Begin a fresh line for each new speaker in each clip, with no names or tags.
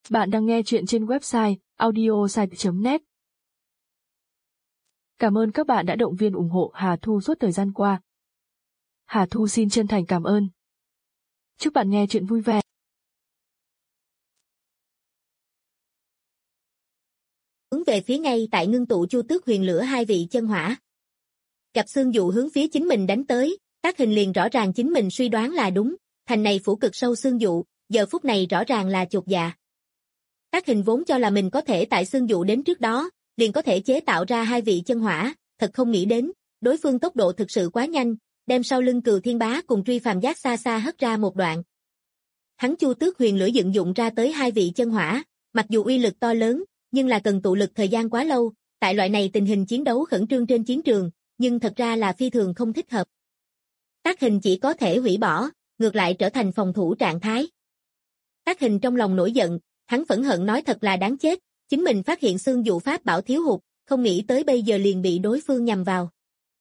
Bạn đang nghe chuyện trên website audiosite.net. Cảm ơn các bạn đã động viên ủng hộ Hà Thu suốt thời gian qua. Hà Thu xin chân thành cảm ơn. Chúc bạn nghe chuyện vui vẻ.
Hướng về phía ngay tại ngưng tụ Chu Tước Huyền Lửa hai vị chân hỏa. Gặp Xương Dụ hướng phía chính mình đánh tới, Tác Hình liền rõ ràng chính mình suy đoán là đúng, thành này phủ cực sâu Xương Dụ, giờ phút này rõ ràng là chột dạ. Tác Hình vốn cho là mình có thể tại Xương Dụ đến trước đó, liền có thể chế tạo ra hai vị chân hỏa, thật không nghĩ đến, đối phương tốc độ thực sự quá nhanh, đem sau lưng Cừu Thiên Bá cùng Truy Phàm Giác xa xa hất ra một đoạn. Hắn Chu Tước Huyền Lửa dựng dụng ra tới hai vị chân hỏa, mặc dù uy lực to lớn, nhưng là cần tụ lực thời gian quá lâu, tại loại này tình hình chiến đấu khẩn trương trên chiến trường, nhưng thật ra là phi thường không thích hợp. Tác Hình chỉ có thể hủy bỏ, ngược lại trở thành phòng thủ trạng thái. Tác Hình trong lòng nổi giận, hắn phẫn hận nói thật là đáng chết, chính mình phát hiện Xương Dụ pháp bảo thiếu hụt, không nghĩ tới bây giờ liền bị đối phương nhằm vào.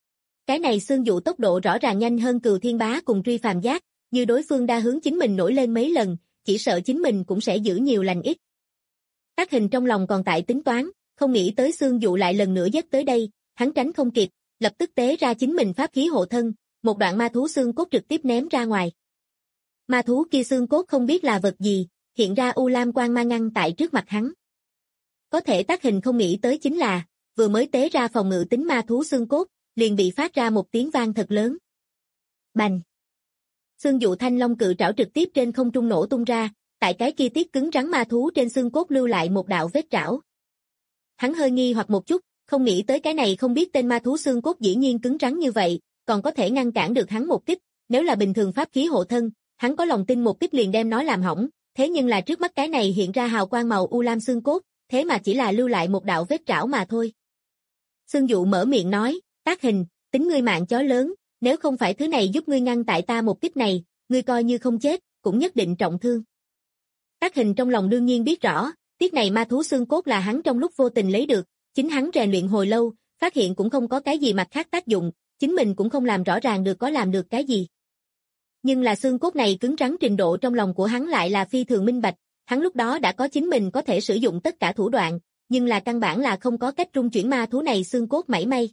Cái này Xương Dụ tốc độ rõ ràng nhanh hơn Cừu Thiên Bá cùng Truy Phàm Giác, như đối phương đa hướng chính mình nổi lên mấy lần, chỉ sợ chính mình cũng sẽ giữ nhiều lành ít. Tác Hình trong lòng còn tại tính toán, không nghĩ tới Xương Dụ lại lần nữa dắt tới đây, hắn tránh không kịp, lập tức tế ra chính mình pháp khí hộ thân, một đoạn ma thú xương cốt trực tiếp ném ra ngoài. Ma thú kia xương cốt không biết là vật gì, hiện ra u lam quang mang ngăn tại trước mặt hắn. Có thể Tác Hình không nghĩ tới chính là, vừa mới tế ra phòng ngự tính ma thú xương cốt, liền bị phát ra một tiếng vang thật lớn. Bành! Xương Dụ thanh long cự trảo trực tiếp trên không trung nổ tung ra, tại cái kia tiết cứng rắn ma thú trên xương cốt lưu lại một đạo vết trảo. Hắn hơi nghi hoặc một chút, không nghĩ tới cái này không biết tên ma thú xương cốt dĩ nhiên cứng rắn như vậy, còn có thể ngăn cản được hắn một kích, nếu là bình thường pháp khí hộ thân, hắn có lòng tin một kích liền đem nó làm hỏng, thế nhưng là trước mắt cái này hiện ra hào quang màu u lam xương cốt, thế mà chỉ là lưu lại một đạo vết trảo mà thôi. Xương Dụ mở miệng nói, Tác Hình, tính ngươi mạng chó lớn, nếu không phải thứ này giúp ngươi ngăn tại ta một kích này, ngươi coi như không chết, cũng nhất định trọng thương. Tác Hình trong lòng đương nhiên biết rõ, tiết này ma thú xương cốt là hắn trong lúc vô tình lấy được, chính hắn rèn luyện hồi lâu, phát hiện cũng không có cái gì mặt khác tác dụng, chính mình cũng không làm rõ ràng được có làm được cái gì. Nhưng là xương cốt này cứng rắn trình độ trong lòng của hắn lại là phi thường minh bạch, hắn lúc đó đã có chính mình có thể sử dụng tất cả thủ đoạn, nhưng là căn bản là không có cách trung chuyển ma thú này xương cốt mảy may.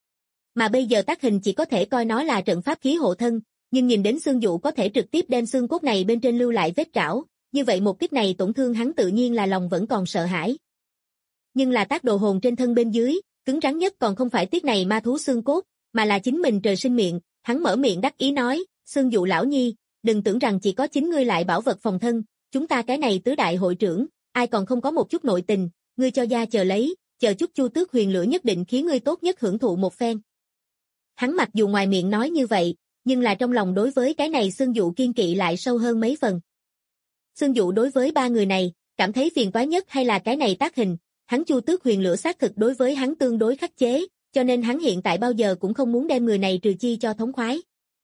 Mà bây giờ Tác Hình chỉ có thể coi nó là trận pháp khí hộ thân, nhưng nhìn đến Xương Dụ có thể trực tiếp đem xương cốt này bên trên lưu lại vết trảo, như vậy một kích này tổn thương hắn tự nhiên là lòng vẫn còn sợ hãi. Nhưng là tác đồ hồn trên thân bên dưới, cứng rắn nhất còn không phải tiết này ma thú xương cốt, mà là chính mình trời sinh miệng, hắn mở miệng đắc ý nói, Xương Dụ lão nhi, đừng tưởng rằng chỉ có chính ngươi lại bảo vật phòng thân, chúng ta cái này tứ đại hội trưởng, ai còn không có một chút nội tình, ngươi cho gia chờ lấy, chờ chút Chu Tước Huyền Lửa nhất định khiến ngươi tốt nhất hưởng thụ một phen. Hắn mặc dù ngoài miệng nói như vậy, nhưng là trong lòng đối với cái này Xương Dụ kiên kỵ lại sâu hơn mấy phần. Xương Dụ đối với ba người này, cảm thấy phiền toái nhất hay là cái này Tác Hình, hắn Chu Tước Huyền Lửa xác thực đối với hắn tương đối khắc chế, cho nên hắn hiện tại bao giờ cũng không muốn đem người này trừ chi cho thống khoái.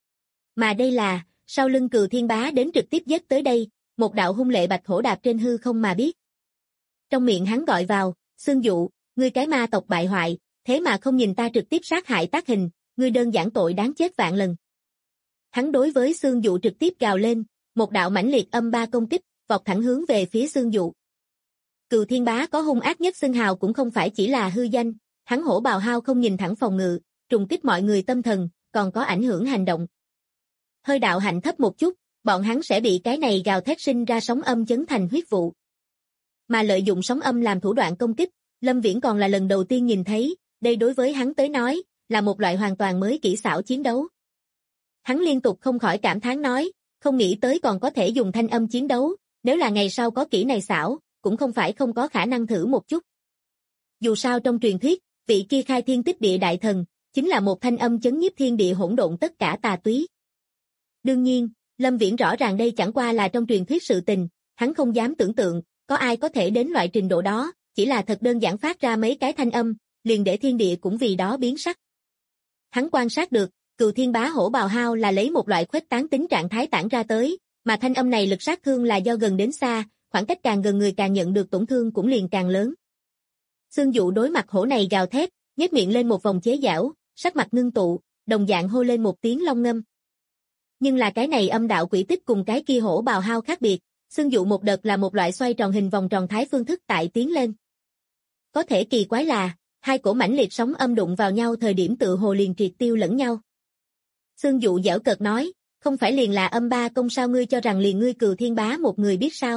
Mà đây là, sau lưng Cừu Thiên Bá đến trực tiếp giết tới đây, một đạo hung lệ bạch hổ đạp trên hư không mà biết. Trong miệng hắn gọi vào, Xương Dụ, ngươi cái ma tộc bại hoại, thế mà không nhìn ta trực tiếp sát hại Tác Hình, ngươi đơn giản tội đáng chết vạn lần. Hắn đối với Xương Dụ trực tiếp gào lên, một đạo mãnh liệt âm ba công kích, vọt thẳng hướng về phía Xương Dụ. Cừu Thiên Bá có hung ác nhất xưng hào cũng không phải chỉ là hư danh, hắn hổ bào hao không nhìn thẳng phòng ngự, trùng kích mọi người tâm thần, còn có ảnh hưởng hành động. Hơi đạo hạnh thấp một chút, bọn hắn sẽ bị cái này gào thét sinh ra sóng âm chấn thành huyết vụ. Mà lợi dụng sóng âm làm thủ đoạn công kích, Lâm Viễn còn là lần đầu tiên nhìn thấy, đây đối với hắn tới nói, là một loại hoàn toàn mới kỹ xảo chiến đấu. Hắn liên tục không khỏi cảm thán nói, không nghĩ tới còn có thể dùng thanh âm chiến đấu, nếu là ngày sau có kỹ này xảo, cũng không phải không có khả năng thử một chút. Dù sao trong truyền thuyết, vị kia khai thiên tích địa đại thần, chính là một thanh âm chấn nhiếp thiên địa hỗn độn tất cả tà túy. Đương nhiên, Lâm Viễn rõ ràng đây chẳng qua là trong truyền thuyết sự tình, hắn không dám tưởng tượng, có ai có thể đến loại trình độ đó, chỉ là thật đơn giản phát ra mấy cái thanh âm, liền để thiên địa cũng vì đó biến sắc. Hắn quan sát được, Cừu Thiên Bá hổ bào hao là lấy một loại khuếch tán tính trạng thái tản ra tới, mà thanh âm này lực sát thương là do gần đến xa, khoảng cách càng gần người càng nhận được tổn thương cũng liền càng lớn. Xương Dụ đối mặt hổ này gào thét, nhếch miệng lên một vòng chế giảo, sắc mặt ngưng tụ, đồng dạng hô lên một tiếng long ngâm. Nhưng là cái này âm đạo quỷ tích cùng cái kia hổ bào hao khác biệt, Xương dụ một đợt là một loại xoay tròn hình vòng tròn thái phương thức tại tiến lên. Có thể kỳ quái là, hai cổ mãnh liệt sóng âm đụng vào nhau thời điểm tự hồ liền triệt tiêu lẫn nhau. Xương dụ giễu cợt nói, không phải liền là âm ba công sao, ngươi cho rằng liền ngươi Cừu Thiên Bá một người biết sao?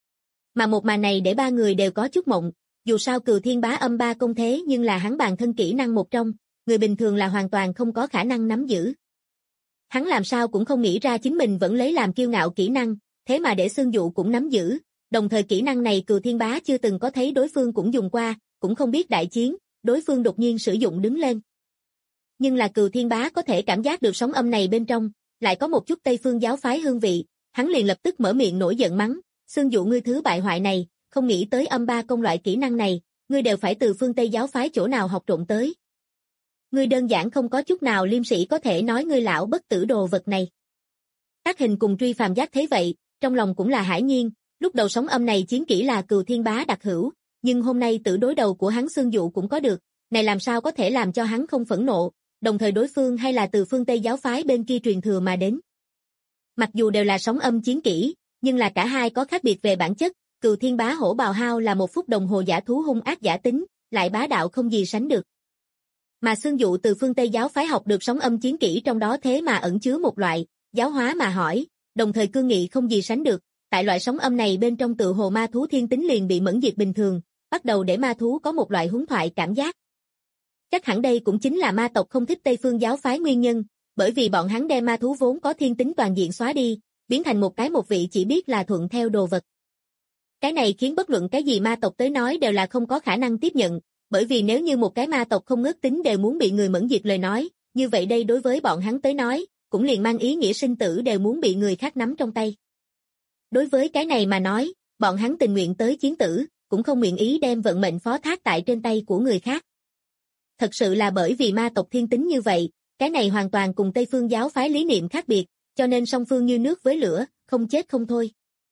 Mà một màn này để ba người đều có chút mộng, dù sao Cừu Thiên Bá âm ba công thế nhưng là hắn bản thân kỹ năng một trong, người bình thường là hoàn toàn không có khả năng nắm giữ. Hắn làm sao cũng không nghĩ ra chính mình vẫn lấy làm kiêu ngạo kỹ năng, thế mà để Xương dụ cũng nắm giữ, đồng thời kỹ năng này Cừu Thiên Bá chưa từng có thấy đối phương cũng dùng qua, cũng không biết đại chiến, đối phương đột nhiên sử dụng đứng lên. Nhưng là Cừu Thiên Bá có thể cảm giác được sóng âm này bên trong, lại có một chút Tây Phương giáo phái hương vị, hắn liền lập tức mở miệng nổi giận mắng, Xương dụ ngươi thứ bại hoại này, không nghĩ tới âm ba công loại kỹ năng này, ngươi đều phải từ phương Tây giáo phái chỗ nào học trộn tới. Ngươi đơn giản không có chút nào liêm sĩ có thể nói ngươi lão bất tử đồ vật này. Tác Hình cùng Truy Phàm Giác thấy vậy, trong lòng cũng là hãi nhiên, lúc đầu sóng âm này chiến kỹ là Cừu Thiên Bá đặc hữu, nhưng hôm nay tử đối đầu của hắn Xương dụ cũng có được, này làm sao có thể làm cho hắn không phẫn nộ, đồng thời đối phương hay là từ phương Tây giáo phái bên kia truyền thừa mà đến. Mặc dù đều là sóng âm chiến kỹ, nhưng là cả hai có khác biệt về bản chất, Cừu Thiên Bá hổ bào hao là một phút đồng hồ giả thú hung ác giả tính, lại bá đạo không gì sánh được. Mà Xương dụ từ phương Tây giáo phái học được sóng âm chiến kỹ trong đó thế mà ẩn chứa một loại giáo hóa mà hỏi, đồng thời cương nghị không gì sánh được, tại loại sóng âm này bên trong tự hồ ma thú thiên tính liền bị mẫn diệt bình thường, bắt đầu để ma thú có một loại huấn thoại cảm giác. Chắc hẳn đây cũng chính là ma tộc không thích Tây phương giáo phái nguyên nhân, bởi vì bọn hắn đem ma thú vốn có thiên tính toàn diện xóa đi, biến thành một cái một vị chỉ biết là thuận theo đồ vật. Cái này khiến bất luận cái gì ma tộc tới nói đều là không có khả năng tiếp nhận, bởi vì nếu như một cái ma tộc không ngớt tính đều muốn bị người mẫn diệt lời nói, như vậy đây đối với bọn hắn tới nói, cũng liền mang ý nghĩa sinh tử đều muốn bị người khác nắm trong tay. Đối với cái này mà nói, bọn hắn tình nguyện tới chiến tử, cũng không nguyện ý đem vận mệnh phó thác tại trên tay của người khác. Thật sự là bởi vì ma tộc thiên tính như vậy, cái này hoàn toàn cùng Tây phương giáo phái lý niệm khác biệt, cho nên song phương như nước với lửa, không chết không thôi.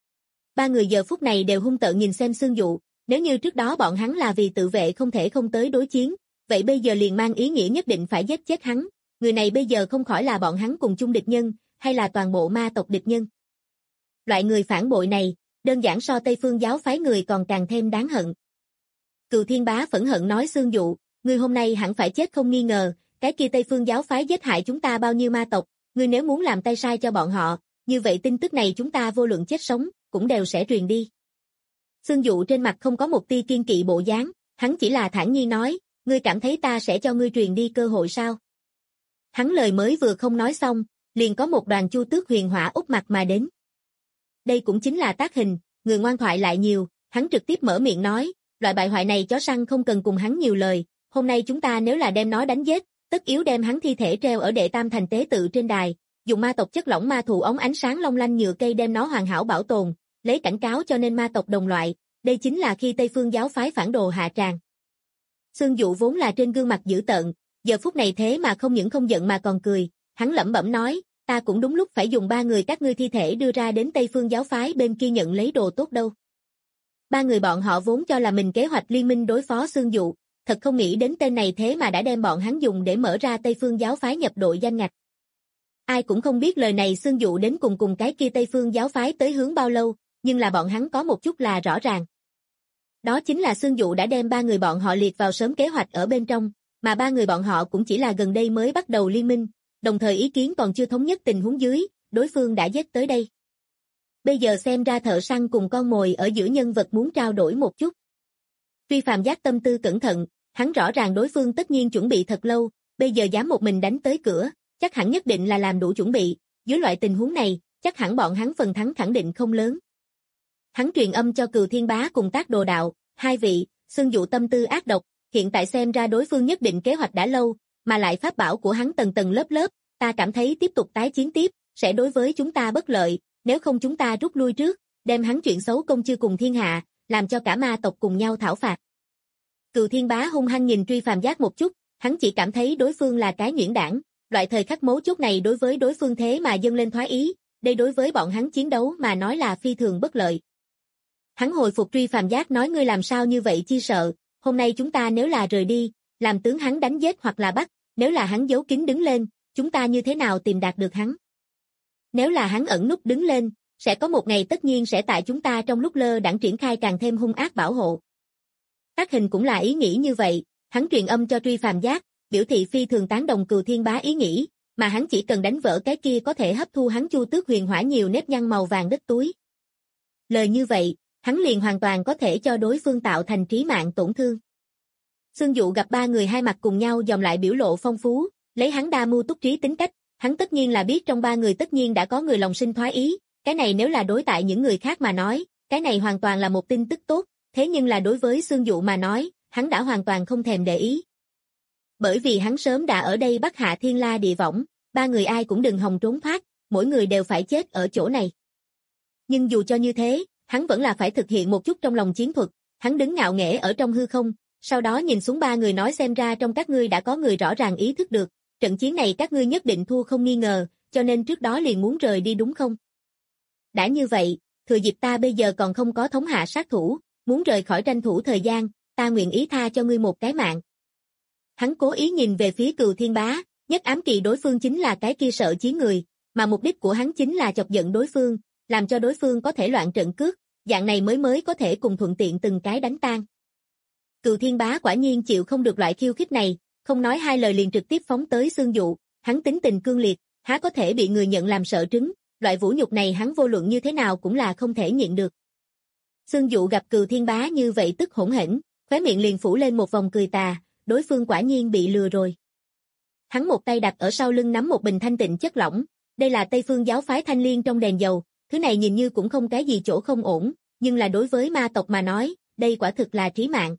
Ba người giờ phút này đều hung tợn nhìn xem Xương dụ, nếu như trước đó bọn hắn là vì tự vệ không thể không tới đối chiến, vậy bây giờ liền mang ý nghĩa nhất định phải giết chết hắn, người này bây giờ không khỏi là bọn hắn cùng chung địch nhân, hay là toàn bộ ma tộc địch nhân. Loại người phản bội này, đơn giản so Tây phương giáo phái người còn càng thêm đáng hận. Cừu Thiên Bá phẫn hận nói Xương dụ, ngươi hôm nay hẳn phải chết không nghi ngờ, cái kia Tây phương giáo phái giết hại chúng ta bao nhiêu ma tộc, ngươi nếu muốn làm tay sai cho bọn họ, như vậy tin tức này chúng ta vô luận chết sống, cũng đều sẽ truyền đi. Xương dụ trên mặt không có một tia kiên kỵ bộ dáng, hắn chỉ là thản nhiên nói, ngươi cảm thấy ta sẽ cho ngươi truyền đi cơ hội sao? Hắn lời mới vừa không nói xong, liền có một đoàn Chu Tước huyền hỏa úp mặt mà đến. Đây cũng chính là Tác Hình, người ngoan thoại lại nhiều, hắn trực tiếp mở miệng nói, loại bại hoại này chó săn không cần cùng hắn nhiều lời, hôm nay chúng ta nếu là đem nó đánh giết, tất yếu đem hắn thi thể treo ở Đệ Tam Thành tế tự trên đài, dùng ma tộc chất lỏng ma thụ ống ánh sáng long lanh nhựa cây đem nó hoàn hảo bảo tồn, lấy cảnh cáo cho nên ma tộc đồng loại, đây chính là khi Tây phương giáo phái phản đồ hạ tràng. Xương dụ vốn là trên gương mặt dữ tợn, giờ phút này thế mà không những không giận mà còn cười, hắn lẩm bẩm nói, ta cũng đúng lúc phải dùng ba người các ngươi thi thể đưa ra đến Tây phương giáo phái bên kia nhận lấy đồ tốt đâu. Ba người bọn họ vốn cho là mình kế hoạch liên minh đối phó Xương dụ, thật không nghĩ đến tên này thế mà đã đem bọn hắn dùng để mở ra Tây phương giáo phái nhập đội danh ngạch. Ai cũng không biết lời này Xương dụ đến cùng cái kia Tây phương giáo phái tới hướng bao lâu, nhưng là bọn hắn có một chút là rõ ràng. Đó chính là Xương dụ đã đem ba người bọn họ liệt vào sớm kế hoạch ở bên trong, mà ba người bọn họ cũng chỉ là gần đây mới bắt đầu liên minh, đồng thời ý kiến còn chưa thống nhất tình huống dưới, đối phương đã giết tới đây. Bây giờ xem ra thợ săn cùng con mồi ở giữa nhân vật muốn trao đổi một chút. Truy Phàm Giác tâm tư cẩn thận, hắn rõ ràng đối phương tất nhiên chuẩn bị thật lâu, bây giờ dám một mình đánh tới cửa, chắc hẳn nhất định là làm đủ chuẩn bị, dưới loại tình huống này, chắc hẳn bọn hắn phần thắng khẳng định không lớn. Hắn truyền âm cho Cừu Thiên Bá cùng Tác Đồ Đạo, hai vị, Xương dụ tâm tư ác độc, hiện tại xem ra đối phương nhất định kế hoạch đã lâu, mà lại pháp bảo của hắn tầng tầng lớp lớp, ta cảm thấy tiếp tục tái chiến tiếp, sẽ đối với chúng ta bất lợi, nếu không chúng ta rút lui trước, đem hắn chuyện xấu công chư cùng thiên hạ, làm cho cả ma tộc cùng nhau thảo phạt. Cừu Thiên Bá hung hăng nhìn Truy Phàm Giác một chút, hắn chỉ cảm thấy đối phương là cái nhuyễn đảng, loại thời khắc mấu chốt này đối với đối phương thế mà dâng lên thoái ý, đây đối với bọn hắn chiến đấu mà nói là phi thường bất lợi. Hắn hồi phục Truy Phàm Giác nói ngươi làm sao như vậy chi sợ, hôm nay chúng ta nếu là rời đi, làm tướng hắn đánh giết hoặc là bắt, nếu là hắn giấu kín đứng lên, chúng ta như thế nào tìm đạt được hắn? Nếu là hắn ẩn núp đứng lên, sẽ có một ngày tất nhiên sẽ tại chúng ta trong lúc lơ đãng triển khai càng thêm hung ác bảo hộ. Tác Hình cũng là ý nghĩ như vậy, hắn truyền âm cho Truy Phàm Giác, biểu thị phi thường tán đồng Cừu Thiên Bá ý nghĩ, mà hắn chỉ cần đánh vỡ cái kia có thể hấp thu hắn Chu Tước Huyền Hỏa nhiều nếp nhăn màu vàng đất túi. Lời như vậy, hắn liền hoàn toàn có thể cho đối phương tạo thành trí mạng tổn thương. Xương Dụ gặp ba người hai mặt cùng nhau dòm lại biểu lộ phong phú, lấy hắn đa mưu túc trí tính cách, hắn tất nhiên là biết trong ba người tất nhiên đã có người lòng sinh thoái ý, cái này nếu là đối tại những người khác mà nói, cái này hoàn toàn là một tin tức tốt, thế nhưng là đối với Xương Dụ mà nói, hắn đã hoàn toàn không thèm để ý. Bởi vì hắn sớm đã ở đây bắt hạ thiên la địa võng, ba người ai cũng đừng hòng trốn thoát, mỗi người đều phải chết ở chỗ này. Nhưng dù cho như thế, hắn vẫn là phải thực hiện một chút trong lòng chiến thuật, hắn đứng ngạo nghễ ở trong hư không, sau đó nhìn xuống ba người nói xem ra trong các ngươi đã có người rõ ràng ý thức được, trận chiến này các ngươi nhất định thua không nghi ngờ, cho nên trước đó liền muốn rời đi đúng không? Đã như vậy, thừa dịp ta bây giờ còn không có thống hạ sát thủ, muốn rời khỏi tranh thủ thời gian, ta nguyện ý tha cho ngươi một cái mạng. Hắn cố ý nhìn về phía Cừu Thiên Bá, nhất ám kỳ đối phương chính là cái kia sợ chiến người, mà mục đích của hắn chính là chọc giận đối phương, làm cho đối phương có thể loạn trận cước, dạng này mới có thể cùng thuận tiện từng cái đánh tan. Cừu Thiên Bá quả nhiên chịu không được loại khiêu khích này, không nói hai lời liền trực tiếp phóng tới Xương Dụ, hắn tính tình cương liệt, há có thể bị người nhận làm sợ trứng, loại vũ nhục này hắn vô luận như thế nào cũng là không thể nhịn được. Xương Dụ gặp Cừu Thiên Bá như vậy tức hỗn hển, khóe miệng liền phủ lên một vòng cười tà, đối phương quả nhiên bị lừa rồi. Hắn một tay đặt ở sau lưng nắm một bình thanh tịnh chất lỏng, đây là Tây Phương giáo phái thanh liên trong đèn dầu, thứ này nhìn như cũng không cái gì chỗ không ổn, nhưng là đối với ma tộc mà nói, đây quả thực là trí mạng.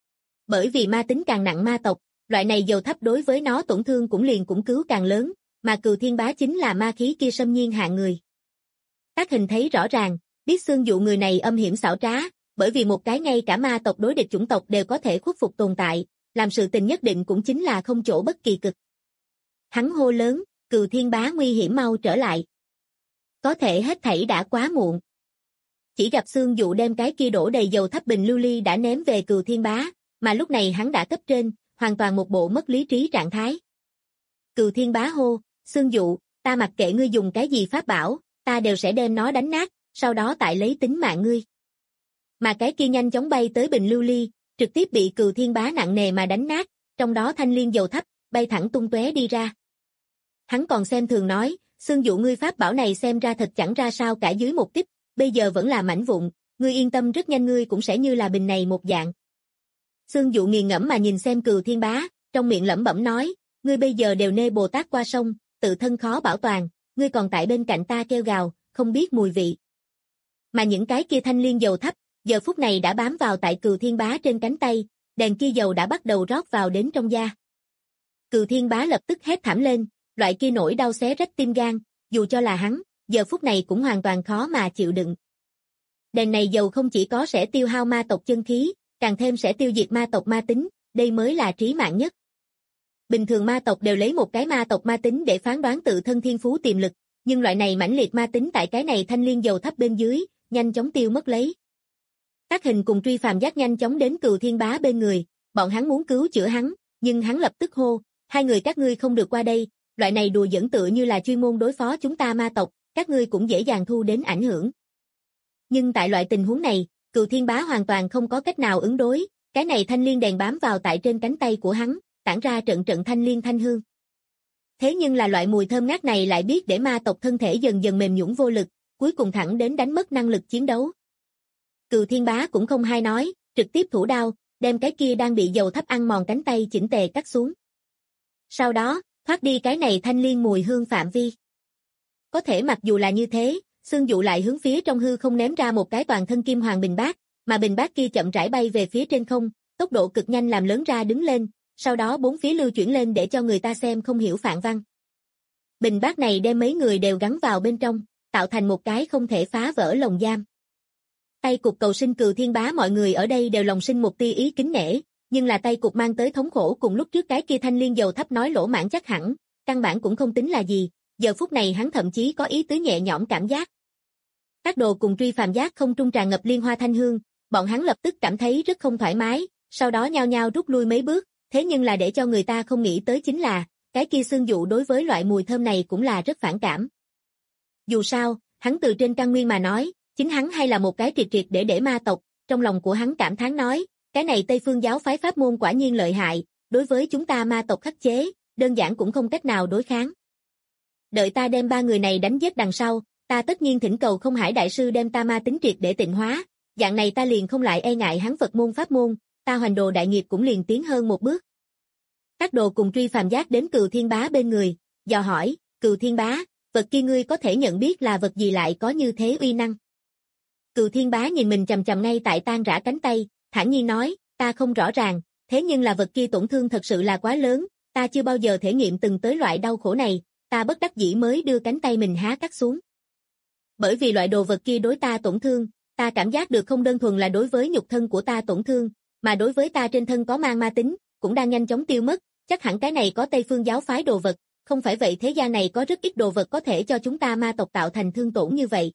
Bởi vì ma tính càng nặng ma tộc, loại này dầu thấp đối với nó tổn thương cũng liền cũng cứu càng lớn, mà Cừu Thiên Bá chính là ma khí kia xâm nhiên hạng người. Tác Hình thấy rõ ràng, biết Xương Dụ người này âm hiểm xảo trá, bởi vì một cái ngay cả ma tộc đối địch chủng tộc đều có thể khuất phục tồn tại, làm sự tình nhất định cũng chính là không chỗ bất kỳ cực. Hắn hô lớn, Cừu Thiên Bá nguy hiểm mau trở lại. Có thể hết thảy đã quá muộn. Chỉ gặp Xương Dụ đem cái kia đổ đầy dầu thấp bình lưu ly đã ném về Cừu Thiên Bá, mà lúc này hắn đã cấp trên, hoàn toàn một bộ mất lý trí trạng thái. Cừu Thiên Bá hô, Xương Dụ, ta mặc kệ ngươi dùng cái gì pháp bảo, ta đều sẽ đem nó đánh nát, sau đó tại lấy tính mạng ngươi. Mà cái kia nhanh chóng bay tới bình lưu ly, trực tiếp bị Cừu Thiên Bá nặng nề mà đánh nát, trong đó thanh liên dầu thấp, bay thẳng tung tóe đi ra. Hắn còn xem thường nói, Xương Dụ ngươi pháp bảo này xem ra thật chẳng ra sao cả dưới một tích, bây giờ vẫn là mảnh vụn, ngươi yên tâm rất nhanh ngươi cũng sẽ như là bình này một dạng. Xương Dụ nghiền ngẫm mà nhìn xem Cừu Thiên Bá, trong miệng lẩm bẩm nói, ngươi bây giờ đều nê Bồ Tát qua sông, tự thân khó bảo toàn, ngươi còn tại bên cạnh ta kêu gào, không biết mùi vị. Mà những cái kia thanh liên dầu thấp, giờ phút này đã bám vào tại Cừu Thiên Bá trên cánh tay, đèn kia dầu đã bắt đầu rót vào đến trong da. Cừu Thiên Bá lập tức hét thảm lên, loại kia nỗi đau xé rách tim gan, dù cho là hắn, giờ phút này cũng hoàn toàn khó mà chịu đựng. Đèn này dầu không chỉ có sẽ tiêu hao ma tộc chân khí, càng thêm sẽ tiêu diệt ma tộc ma tính, đây mới là trí mạng nhất. Bình thường ma tộc đều lấy một cái ma tộc ma tính để phán đoán tự thân thiên phú tiềm lực, nhưng loại này mãnh liệt ma tính tại cái này thanh liên dầu thấp bên dưới, nhanh chóng tiêu mất lấy. Tác Hình cùng Truy Phàm Giác nhanh chóng đến Cừu Thiên Bá bên người, bọn hắn muốn cứu chữa hắn, nhưng hắn lập tức hô, hai người các ngươi không được qua đây, loại này đùa giỡn tựa như là chuyên môn đối phó chúng ta ma tộc, các ngươi cũng dễ dàng thu đến ảnh hưởng. Nhưng tại loại tình huống này, Cừu Thiên Bá hoàn toàn không có cách nào ứng đối, cái này thanh liên đèn bám vào tại trên cánh tay của hắn, tản ra trận trận thanh liên thanh hương. Thế nhưng là loại mùi thơm ngát này lại biết để ma tộc thân thể dần dần mềm nhũn vô lực, cuối cùng thẳng đến đánh mất năng lực chiến đấu. Cừu Thiên Bá cũng không hay nói, trực tiếp thủ đao, đem cái kia đang bị dầu thấp ăn mòn cánh tay chỉnh tề cắt xuống. Sau đó, thoát đi cái này thanh liên mùi hương phạm vi. Có thể mặc dù là như thế, Xương Dụ lại hướng phía trong hư không ném ra một cái toàn thân kim hoàng bình bát, mà bình bát kia chậm rãi bay về phía trên không, tốc độ cực nhanh làm lớn ra đứng lên, sau đó bốn phía lưu chuyển lên để cho người ta xem không hiểu phạn văn. Bình bát này đem mấy người đều gắn vào bên trong, tạo thành một cái không thể phá vỡ lồng giam. Tay cục cầu sinh Cừu Thiên Bá mọi người ở đây đều lòng sinh một tia ý kính nể, nhưng là tay cục mang tới thống khổ cùng lúc trước cái kia thanh liên dầu thấp nói lỗ mãng chắc hẳn, căn bản cũng không tính là gì, giờ phút này hắn thậm chí có ý tứ nhẹ nhõm cảm giác. Các đồ cùng Truy Phàm Giác không trung tràn ngập liên hoa thanh hương, bọn hắn lập tức cảm thấy rất không thoải mái, sau đó nhao nhao rút lui mấy bước, thế nhưng là để cho người ta không nghĩ tới chính là, cái kia Xương Dụ đối với loại mùi thơm này cũng là rất phản cảm. Dù sao, Hắn từ trên căn nguyên mà nói, chính hắn hay là một cái triệt triệt để ma tộc, trong lòng của hắn cảm thán nói, cái này Tây Phương giáo phái pháp môn quả nhiên lợi hại, đối với chúng ta ma tộc khắc chế, đơn giản cũng không cách nào đối kháng. Đợi ta đem 3 người này đánh giết đằng sau, ta tất nhiên thỉnh cầu Không Hải đại sư đem ta ma tính triệt để tịnh hóa, dạng này ta liền không lại e ngại hắn Phật môn pháp môn, ta Hoành Đồ đại nghiệp cũng liền tiến hơn một bước. Các đồ cùng Truy Phàm Giác đến Cừu Thiên Bá bên người, dò hỏi, Cừu Thiên Bá, vật kia ngươi có thể nhận biết là vật gì lại có như thế uy năng? Cừu Thiên Bá nhìn mình chằm chằm ngay tại tan rã cánh tay, thản nhiên nói, ta không rõ ràng, thế nhưng là vật kia tổn thương thật sự là quá lớn, ta chưa bao giờ thể nghiệm từng tới loại đau khổ này, ta bất đắc dĩ mới đưa cánh tay mình há cắt xuống. Bởi vì loại đồ vật kia đối ta tổn thương, ta cảm giác được không đơn thuần là đối với nhục thân của ta tổn thương, mà đối với ta trên thân có mang ma tính, cũng đang nhanh chóng tiêu mất, chắc hẳn cái này có Tây Phương giáo phái đồ vật, không phải vậy thế gian này có rất ít đồ vật có thể cho chúng ta ma tộc tạo thành thương tổn như vậy.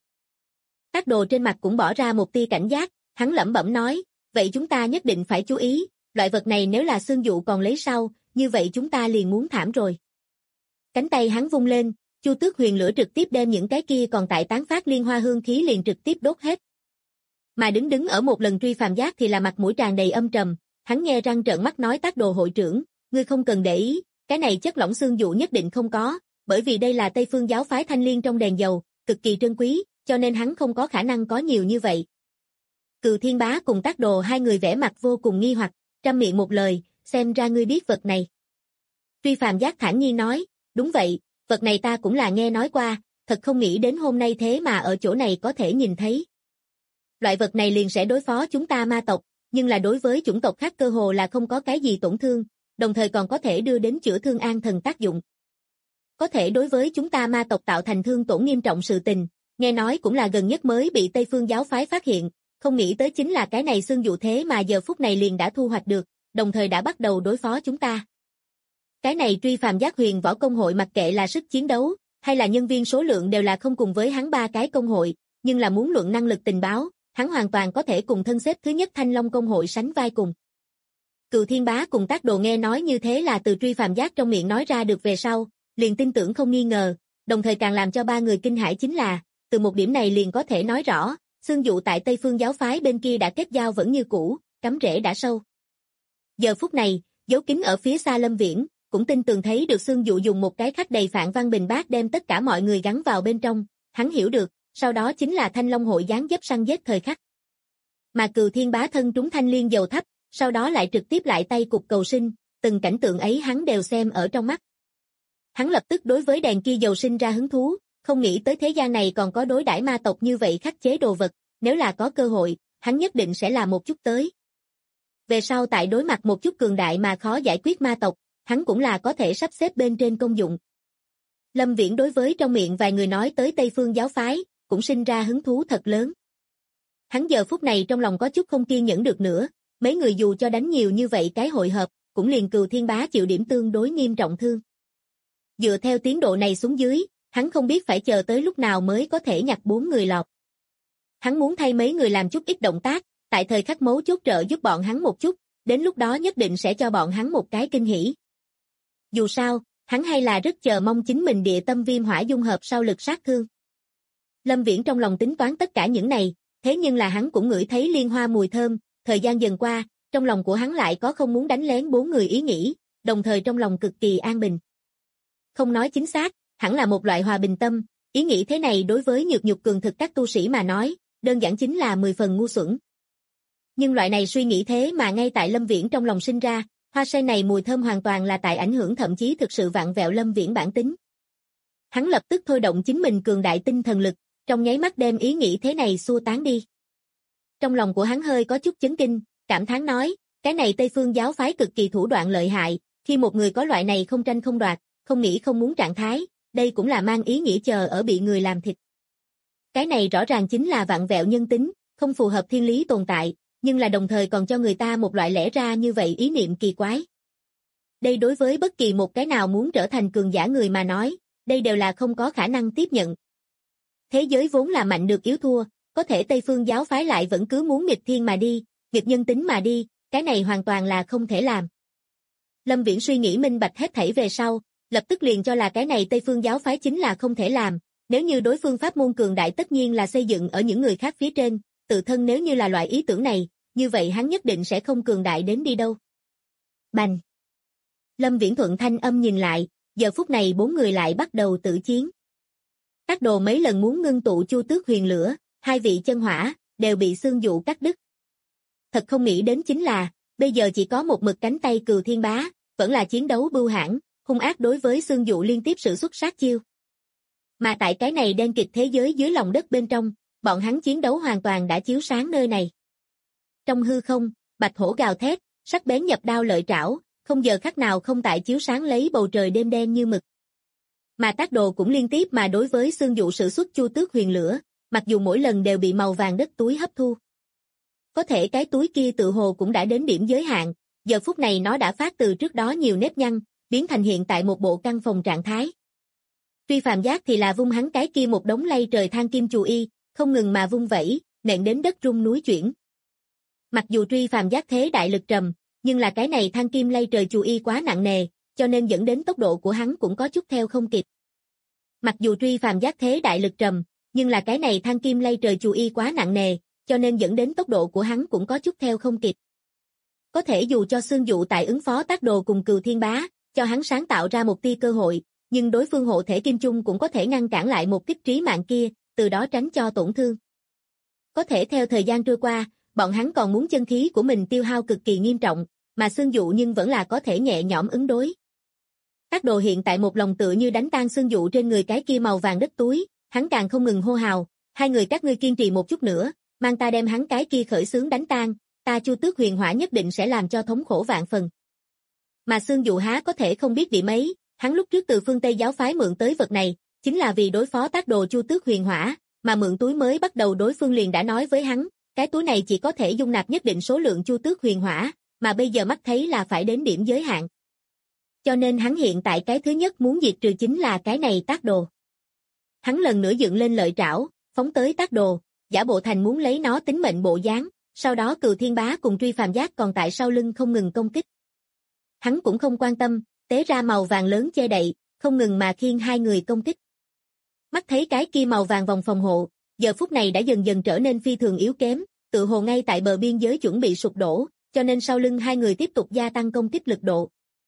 Các đồ trên mặt cũng bỏ ra một tia cảnh giác, hắn lẩm bẩm nói, vậy chúng ta nhất định phải chú ý, loại vật này nếu là xương dụ còn lấy sau, như vậy chúng ta liền muốn thảm rồi. Cánh tay hắn vung lên, Chu Tước Huyền lửa trực tiếp đem những cái kia còn tại tán phát liên hoa hương khí liền trực tiếp đốt hết. Mà đứng ở một lần Truy Phàm Giác thì là mặt mũi tràn đầy âm trầm, hắn nghe răng trợn mắt nói Tác Đồ hội trưởng, ngươi không cần để ý, cái này chất lỏng xương dụ nhất định không có, bởi vì đây là Tây Phương giáo phái thanh liên trong đèn dầu, cực kỳ trân quý, cho nên hắn không có khả năng có nhiều như vậy. Cừu Thiên Bá cùng Tác Đồ hai người vẻ mặt vô cùng nghi hoặc, trăm miệng một lời, xem ra ngươi biết vật này. Truy Phàm Giác thản nhiên nói, đúng vậy, vật này ta cũng là nghe nói qua, thật không nghĩ đến hôm nay thế mà ở chỗ này có thể nhìn thấy. Loại vật này liền sẽ đối phó chúng ta ma tộc, nhưng là đối với chủng tộc khác cơ hồ là không có cái gì tổn thương, đồng thời còn có thể đưa đến chữa thương an thần tác dụng. Có thể đối với chúng ta ma tộc tạo thành thương tổn nghiêm trọng sự tình, nghe nói cũng là gần nhất mới bị Tây Phương giáo phái phát hiện, không nghĩ tới chính là cái này xương dụ thế mà giờ phút này liền đã thu hoạch được, đồng thời đã bắt đầu đối phó chúng ta. Cái này Truy Phàm Giác Huyền Võ Công hội mặc kệ là sức chiến đấu, hay là nhân viên số lượng đều là không cùng với hắn 3 cái công hội, nhưng là muốn luận năng lực tình báo, hắn hoàn toàn có thể cùng thân xếp thứ nhất Thanh Long công hội sánh vai cùng. Cừu Thiên Bá cùng Tác Đồ nghe nói như thế là từ Truy Phàm Giác trong miệng nói ra được về sau, liền tin tưởng không nghi ngờ, đồng thời càng làm cho 3 người kinh hãi chính là, từ một điểm này liền có thể nói rõ, xương dụ tại Tây Phương giáo phái bên kia đã kết giao vẫn như cũ, cắm rễ đã sâu. Giờ phút này, giấu kín ở phía xa Lâm Viễn, cũng tin tường thấy được xương dụ dùng một cái khắc đầy Phạn Văn bình bát đem tất cả mọi người gắn vào bên trong, hắn hiểu được, sau đó chính là Thanh Long hội giáng dấp săn giết thời khắc. Mà Cừu Thiên Bá thân trúng thanh liên dầu thấp, sau đó lại trực tiếp lại tay cục cầu sinh, từng cảnh tượng ấy hắn đều xem ở trong mắt. Hắn lập tức đối với đèn kia dầu sinh ra hứng thú, không nghĩ tới thế gian này còn có đối đãi ma tộc như vậy khắc chế đồ vật, nếu là có cơ hội, hắn nhất định sẽ làm một chút tới. Về sau tại đối mặt một chút cường đại mà khó giải quyết ma tộc, hắn cũng là có thể sắp xếp bên trên công dụng. Lâm Viễn đối với trong miệng vài người nói tới Tây Phương giáo phái, cũng sinh ra hứng thú thật lớn. Hắn giờ phút này trong lòng có chút không kiên nhẫn được nữa, mấy người dù cho đánh nhiều như vậy cái hội hợp, cũng liền Cừu Thiên Bá chịu điểm tương đối nghiêm trọng thương. Dựa theo tiến độ này xuống dưới, hắn không biết phải chờ tới lúc nào mới có thể nhặt 4 người lọt. Hắn muốn thay mấy người làm chút ít động tác, tại thời khắc mấu chốt trợ giúp bọn hắn một chút, đến lúc đó nhất định sẽ cho bọn hắn một cái kinh hỉ. Dù sao, hắn hay là rất chờ mong chính mình địa tâm viêm hỏa dung hợp sau lực sát thương. Lâm Viễn trong lòng tính toán tất cả những này, thế nhưng là hắn cũng ngửi thấy liên hoa mùi thơm, thời gian dần qua, trong lòng của hắn lại có không muốn đánh lén 4 người ý nghĩ, đồng thời trong lòng cực kỳ an bình. Không nói chính xác, hẳn là một loại hòa bình tâm, ý nghĩ thế này đối với nhược nhục cường thực các tu sĩ mà nói, đơn giản chính là 10 phần ngu xuẩn. Nhưng loại này suy nghĩ thế mà ngay tại Lâm Viễn trong lòng sinh ra, hoa sen này mùi thơm hoàn toàn là tại ảnh hưởng thậm chí thực sự vặn vẹo Lâm Viễn bản tính. Hắn lập tức thôi động chính mình cường đại tinh thần lực, trong nháy mắt đem ý nghĩ thế này xua tán đi. Trong lòng của hắn hơi có chút chấn kinh, cảm thán nói, cái này Tây Phương giáo phái cực kỳ thủ đoạn lợi hại, khi một người có loại này không tranh không đoạt, không nghĩ không muốn trạng thái, đây cũng là mang ý nghĩa chờ ở bị người làm thịt. Cái này rõ ràng chính là vặn vẹo nhân tính, không phù hợp thiên lý tồn tại, nhưng là đồng thời còn cho người ta một loại lẽ ra như vậy ý niệm kỳ quái. Đây đối với bất kỳ một cái nào muốn trở thành cường giả người mà nói, đây đều là không có khả năng tiếp nhận. Thế giới vốn là mạnh được yếu thua, có thể Tây Phương giáo phái lại vẫn cứ muốn nghịch thiên mà đi, nghịch nhân tính mà đi, cái này hoàn toàn là không thể làm. Lâm Viễn suy nghĩ minh bạch hết thảy về sau, lập tức liền cho là cái này Tây Phương giáo phái chính là không thể làm, Nếu như đối phương pháp môn cường đại tất nhiên là xây dựng ở những người khác phía trên, tự thân nếu như là loại ý tưởng này, như vậy hắn nhất định sẽ không cường đại đến đi đâu. Bành! Lâm Viễn Thuận thanh âm nhìn lại, giờ phút này bốn người lại bắt đầu tử chiến. Tác Đồ mấy lần muốn ngưng tụ Chu Tước Huyền Lửa, hai vị chân hỏa, đều bị Xương Dụ cắt đứt. Thật không nghĩ đến chính là, bây giờ chỉ có một mực cánh tay Cừu Thiên Bá, vẫn là chiến đấu bưu hãn, hung ác đối với Xương Dụ liên tiếp sử xuất sát chiêu. Mà tại cái này đen kịt thế giới dưới lòng đất bên trong, bọn hắn chiến đấu hoàn toàn đã chiếu sáng nơi này. Trong hư không, bạch hổ gào thét, sắc bén nhập đao lợi trảo, không giờ khắc nào không tại chiếu sáng lấy bầu trời đêm đen như mực. Mà Tác Đồ cũng liên tiếp mà đối với Xương Dụ sử xuất Chu Tước Huyền Lửa, mặc dù mỗi lần đều bị màu vàng đất túi hấp thu. Có thể cái túi kia tự hồ cũng đã đến điểm giới hạn, giờ phút này nó đã phát từ trước đó nhiều nếp nhăn, biến thành hiện tại một bộ căn phòng trạng thái. Truy Phàm Giác thì là vung hắn cái kia một đống lay trời than kim chù y, không ngừng mà vung vẩy, nện đến đất rung núi chuyển. Mặc dù Truy Phàm Giác thế đại lực trầm, nhưng là cái này than kim lay trời chù y quá nặng nề, cho nên dẫn đến tốc độ của hắn cũng có chút theo không kịp. Mặc dù Truy Phàm Giác thế đại lực trầm, nhưng là cái này than kim lay trời chù y quá nặng nề, cho nên dẫn đến tốc độ của hắn cũng có chút theo không kịp. Có thể dù cho Xương Dụ tại ứng phó Tác Đồ cùng Cừu Thiên Bá, cho hắn sáng tạo ra một tia cơ hội, nhưng đối phương hộ thể kim chung cũng có thể ngăn cản lại một kích trí mạng kia, từ đó tránh cho tổn thương. Có thể theo thời gian trôi qua, bọn hắn còn muốn chân khí của mình tiêu hao cực kỳ nghiêm trọng, mà Xương Dụ nhưng vẫn là có thể nhẹ nhõm ứng đối. Tác Đồ hiện tại một lòng tựa như đánh tan Xương Dụ trên người cái kia màu vàng đất túi, hắn càng không ngừng hô hào, hai người các ngươi kiên trì một chút nữa, mang ta đem hắn cái kia khởi xướng đánh tan, ta Chu Tước Huyền Hỏa nhất định sẽ làm cho thống khổ vạn phần. Mà Xương Dụ há có thể không biết điểm ấy, hắn lúc trước từ phương Tây giáo phái mượn tới vật này, chính là vì đối phó Tác Đồ Chu Tước Huyền Hỏa, mà mượn túi mới bắt đầu đối phương liền đã nói với hắn, cái túi này chỉ có thể dung nạp nhất định số lượng Chu Tước Huyền Hỏa, mà bây giờ mắt thấy là phải đến điểm giới hạn. Cho nên hắn hiện tại cái thứ nhất muốn diệt trừ chính là cái này Tác Đồ. Hắn lần nữa dựng lên lợi trảo, phóng tới Tác Đồ, giả bộ thành muốn lấy nó tính mệnh bộ dáng, sau đó Cừu Thiên Bá cùng Truy Phàm Giác còn tại sau lưng không ngừng công kích. Hắn cũng không quan tâm, tế ra màu vàng lớn che đậy, không ngừng mà khiêng hai người công kích. Mắt thấy cái kia màu vàng vòng phòng hộ, giờ phút này đã dần dần trở nên phi thường yếu kém, tự hồ ngay tại bờ biên giới chuẩn bị sụp đổ, cho nên sau lưng hai người tiếp tục gia tăng công kích lực độ.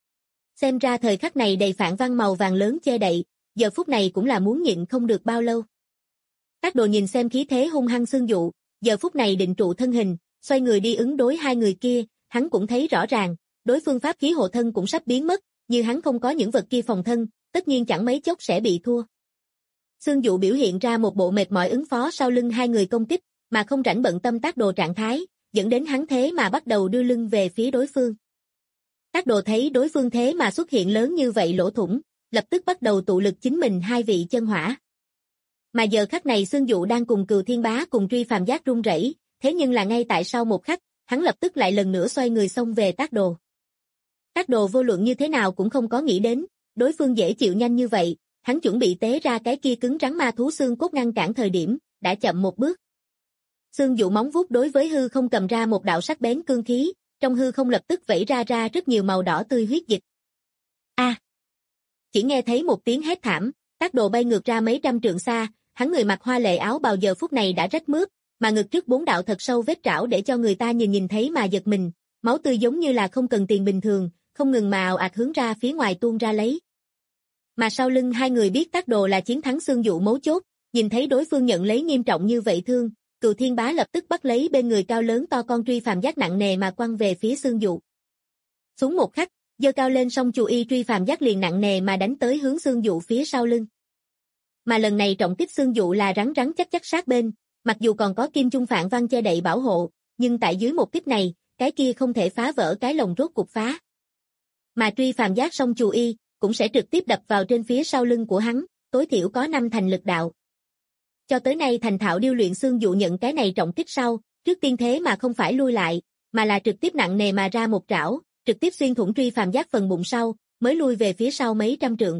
Xem ra thời khắc này đầy phản văn màu vàng lớn che đậy, giờ phút này cũng là muốn nhịn không được bao lâu. Tác Đồ nhìn xem khí thế hung hăng Xương Dụ, giờ phút này định trụ thân hình, xoay người đi ứng đối hai người kia, hắn cũng thấy rõ ràng, đối phương pháp khí hộ thân cũng sắp biến mất, như hắn không có những vật kia phòng thân, tất nhiên chẳng mấy chốc sẽ bị thua. Xương Dụ biểu hiện ra một bộ mệt mỏi ứng phó sau lưng hai người công kích, mà không rảnh bận tâm Tác Đồ trạng thái, dẫn đến hắn thế mà bắt đầu đưa lưng về phía đối phương. Tác Đồ thấy đối phương thế mà xuất hiện lớn như vậy lỗ thủng, lập tức bắt đầu tụ lực chính mình hai vị chân hỏa. Mà giờ khắc này Xương Dụ đang cùng Cừu Thiên Bá cùng Truy Phàm Giác run rẩy, thế nhưng là ngay tại sau một khắc, hắn lập tức lại lần nữa xoay người xông về Tác Đồ. Tác Đồ vô luận như thế nào cũng không có nghĩ đến, đối phương dễ chịu nhanh như vậy, hắn chuẩn bị tế ra cái kia cứng rắn ma thú xương cốt ngăn cản thời điểm, đã chậm một bước. Xương Dụ móng vuốt đối với hư không cầm ra một đạo sắc bén cương khí, trong hư không lập tức vẩy ra rất nhiều màu đỏ tươi huyết dịch. A! Chỉ nghe thấy một tiếng hét thảm, Tác Đồ bay ngược ra mấy trăm trượng xa, hắn người mặc hoa lệ áo bào giờ phút này đã rách mướp, mà ngực trước bốn đạo thật sâu vết trảo để cho người ta nhìn thấy mà giật mình, máu tươi giống như là không cần tiền bình thường, không ngừng mà ào ạt hướng ra phía ngoài tuôn ra lấy. Mà sau lưng hai người biết Tác Đồ là chiến thắng Xương Dụ mấu chốt, nhìn thấy đối phương nhận lấy nghiêm trọng như vậy thương, Cừu Thiên Bá lập tức bắt lấy bên người cao lớn to con Truy Phàm Giác nặng nề mà quăng về phía Xương Dụ. Xuống một khắc, giơ cao lên song chù y Truy Phàm Giác liền nặng nề mà đánh tới hướng Xương Dụ phía sau lưng. Mà lần này trọng kích Xương Dụ là rắn chắc sát bên, mặc dù còn có kim chung phản văn che đậy bảo hộ, nhưng tại dưới một kích này, cái kia không thể phá vỡ cái lồng rốt cục phá. Mà Truy Phàm Giác song chù y cũng sẽ trực tiếp đập vào trên phía sau lưng của hắn, tối thiểu có 5 thành lực đạo. Cho tới nay thành thạo điêu luyện Xương Dụ nhận cái này trọng kích sau, trước tiên thế mà không phải lui lại, mà là trực tiếp nặng nề mà ra một trảo, trực tiếp xuyên thủng Truy Phàm Giác phần bụng sau, mới lui về phía sau mấy trăm trượng.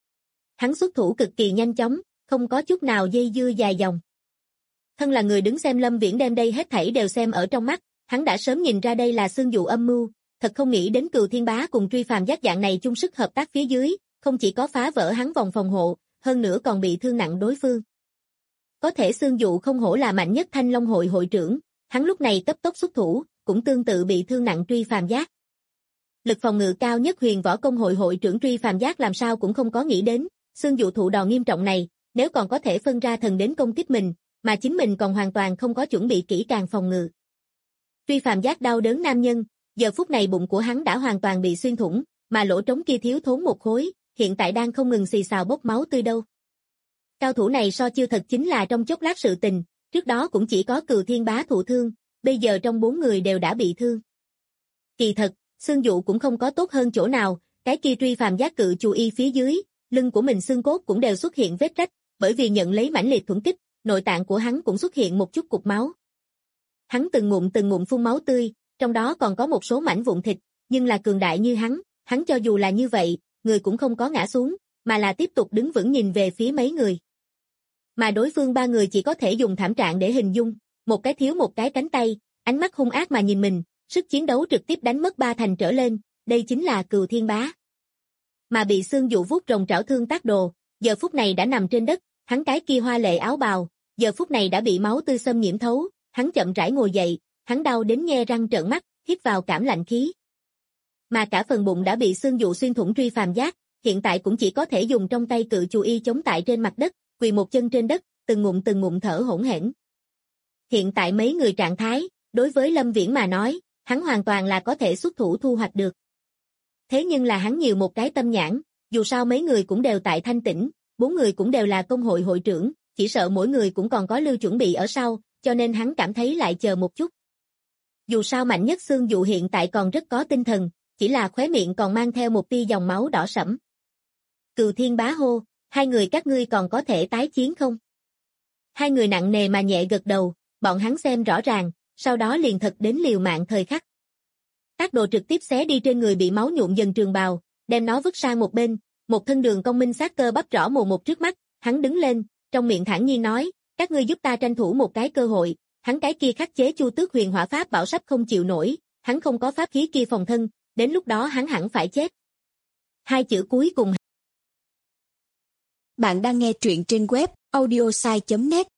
Hắn xuất thủ cực kỳ nhanh chóng, không có chút nào dây dưa dài dòng. Thân là người đứng xem Lâm Viễn đem đây hết thảy đều xem ở trong mắt, hắn đã sớm nhìn ra đây là Xương Dụ âm mưu, thật không nghĩ đến Cừu Thiên Bá cùng Truy Phàm Giác dạng này chung sức hợp tác phía dưới, không chỉ có phá vỡ hắn vòng phòng hộ, hơn nữa còn bị thương nặng đối phương. Có thể Xương Dụ không hổ là mạnh nhất Thanh Long hội hội trưởng, hắn lúc này cấp tốc xuất thủ, cũng tương tự bị thương nặng Truy Phàm Giác. Lực phòng ngự cao nhất Huyền Võ Công hội hội trưởng Truy Phàm Giác làm sao cũng không có nghĩ đến, Xương Dụ thụ đòn nghiêm trọng này, nếu còn có thể phân ra thần đến công kích mình, mà chính mình còn hoàn toàn không có chuẩn bị kỹ càng phòng ngự. Truy Phàm Giác đau đớn nam nhân, giờ phút này bụng của hắn đã hoàn toàn bị xuyên thủng, mà lỗ trống kia thiếu thốn một khối, hiện tại đang không ngừng xì xào bốc máu tươi đâu. Cao thủ này so chiêu thật chính là trong chốc lát sự tình, trước đó cũng chỉ có Cừu Thiên Bá thụ thương, bây giờ trong 4 người đều đã bị thương. Kỳ thật, Xương Dụ cũng không có tốt hơn chỗ nào, cái kia Truy Phàm Giác cự chù y phía dưới, lưng của mình xương cốt cũng đều xuất hiện vết rách, bởi vì nhận lấy mãnh liệt thuẫn kích, nội tạng của hắn cũng xuất hiện một chút cục máu. Hắn từng ngụm phun máu tươi, trong đó còn có một số mảnh vụn thịt, nhưng là cường đại như hắn cho dù là như vậy, người cũng không có ngã xuống, mà là tiếp tục đứng vững nhìn về phía mấy người. Mà đối phương 3 người chỉ có thể dùng thảm trạng để hình dung, một cái thiếu một cái cánh tay, ánh mắt hung ác mà nhìn mình, sức chiến đấu trực tiếp đánh mất 3 thành trở lên, đây chính là Cừu Thiên Bá. Mà bị Xương Dụ vuốt rồng trảo thương tác đồ, giờ phút này đã nằm trên đất, hắn cái kia hoa lệ áo bào, giờ phút này đã bị máu tươi xâm nhiễm thấu, hắn chậm rãi ngồi dậy, hắn đau đến nhe răng trợn mắt, hít vào cảm lạnh khí. Mà cả phần bụng đã bị Xương Dụ xuyên thủng Truy Phàm Giác, hiện tại cũng chỉ có thể dùng trong tay cự chù y chống tại trên mặt đất, quỳ một chân trên đất, từng ngụm thở hỗn hển. Hiện tại mấy người trạng thái, đối với Lâm Viễn mà nói, hắn hoàn toàn là có thể xuất thủ thu hoạch được. Thế nhưng là hắn nhiều một cái tâm nhãn, dù sao mấy người cũng đều tại Thanh Tỉnh, 4 người cũng đều là công hội hội trưởng, chỉ sợ mỗi người cũng còn có lưu chuẩn bị ở sau, cho nên hắn cảm thấy lại chờ một chút. Dù sao mạnh nhất Xương Dụ hiện tại còn rất có tinh thần, chỉ là khóe miệng còn mang theo một tia dòng máu đỏ sẫm. Cừu Thiên Bá hô, 2 người các ngươi còn có thể tái chiến không? 2 người nặng nề mà nhẹ gật đầu, bọn hắn xem rõ ràng, sau đó liền thật đến liều mạng thời khắc. Tác đồ trực tiếp xé đi trên người bị máu nhuộm dần trường bào, đem nó vứt sang một bên, một thân Đường Công Minh sát cơ bắp rõ mồn một trước mắt, hắn đứng lên, trong miệng thản nhiên nói, các ngươi giúp ta tranh thủ một cái cơ hội, hắn cái kia khắc chế Chu Tước Huyền Hỏa Pháp bảo sắp không chịu nổi, hắn không có pháp khí kia phòng thân, đến lúc đó hắn hẳn phải chết. 2 chữ cuối cùng.
Bạn đang nghe truyện trên web audiosai.net.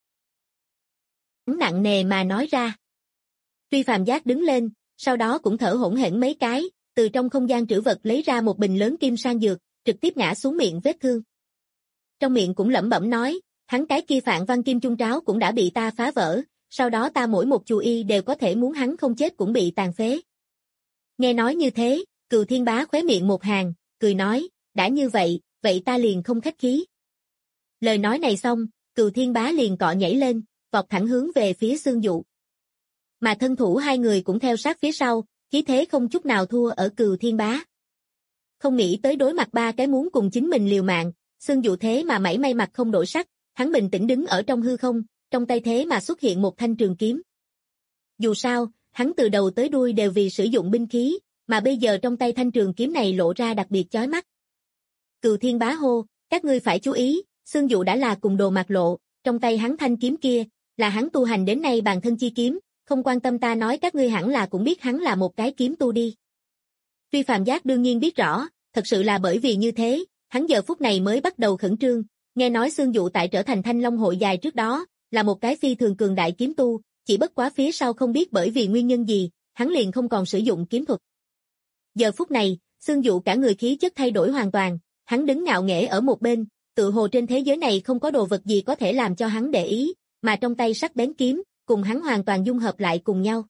Hắn nặng nề mà nói ra. Truy Phàm Giác đứng lên, sau đó cũng thở hổn hển mấy cái, từ trong không gian trữ vật lấy ra một bình lớn kim sang dược, trực tiếp ngã xuống miệng vết thương. Trong miệng cũng lẩm bẩm nói, hắn cái kia Phạn Văn Kim Trung Tráo cũng đã bị ta phá vỡ, sau đó ta mỗi một chù y đều có thể muốn hắn không chết cũng bị tàn phế. Nghe nói như thế, Cừu Thiên Bá khóe miệng một hàng, cười nói, đã như vậy, vậy ta liền không khách khí. Lời nói này xong, Cừu Thiên Bá liền cọ nhảy lên, vọt thẳng hướng về phía Xương Dụ. Mà thân thủ 2 người cũng theo sát phía sau, khí thế không chút nào thua ở Cừu Thiên Bá. Không nghĩ tới đối mặt 3 cái muốn cùng chính mình liều mạng, Xương Dụ thế mà mảy may mặt không đổi sắc, hắn bình tĩnh đứng ở trong hư không, trong tay thế mà xuất hiện một thanh trường kiếm. Dù sao, hắn từ đầu tới đuôi đều vì sử dụng binh khí, mà bây giờ trong tay thanh trường kiếm này lộ ra đặc biệt chói mắt. Cừu Thiên Bá hô, các ngươi phải chú ý, Xương Dụ đã là cùng đồ mạt lộ, trong tay hắn thanh kiếm kia, là hắn tu hành đến nay bàn thân chi kiếm, không quan tâm ta nói các ngươi hẳn là cũng biết hắn là một cái kiếm tu đi. Truy Phàm Giác đương nhiên biết rõ, thật sự là bởi vì như thế, hắn giờ phút này mới bắt đầu khẩn trương, nghe nói Xương Dụ tại trở thành Thanh Long hội dài trước đó, là một cái phi thường cường đại kiếm tu, chỉ bất quá phía sau không biết bởi vì nguyên nhân gì, hắn liền không còn sử dụng kiếm thuật. Giờ phút này, Xương Dụ cả người khí chất thay đổi hoàn toàn, hắn đứng ngạo nghễ ở một bên, tự hồ trên thế giới này không có đồ vật gì có thể làm cho hắn để ý, mà trong tay sắc bén kiếm, cùng hắn hoàn toàn dung hợp lại cùng nhau.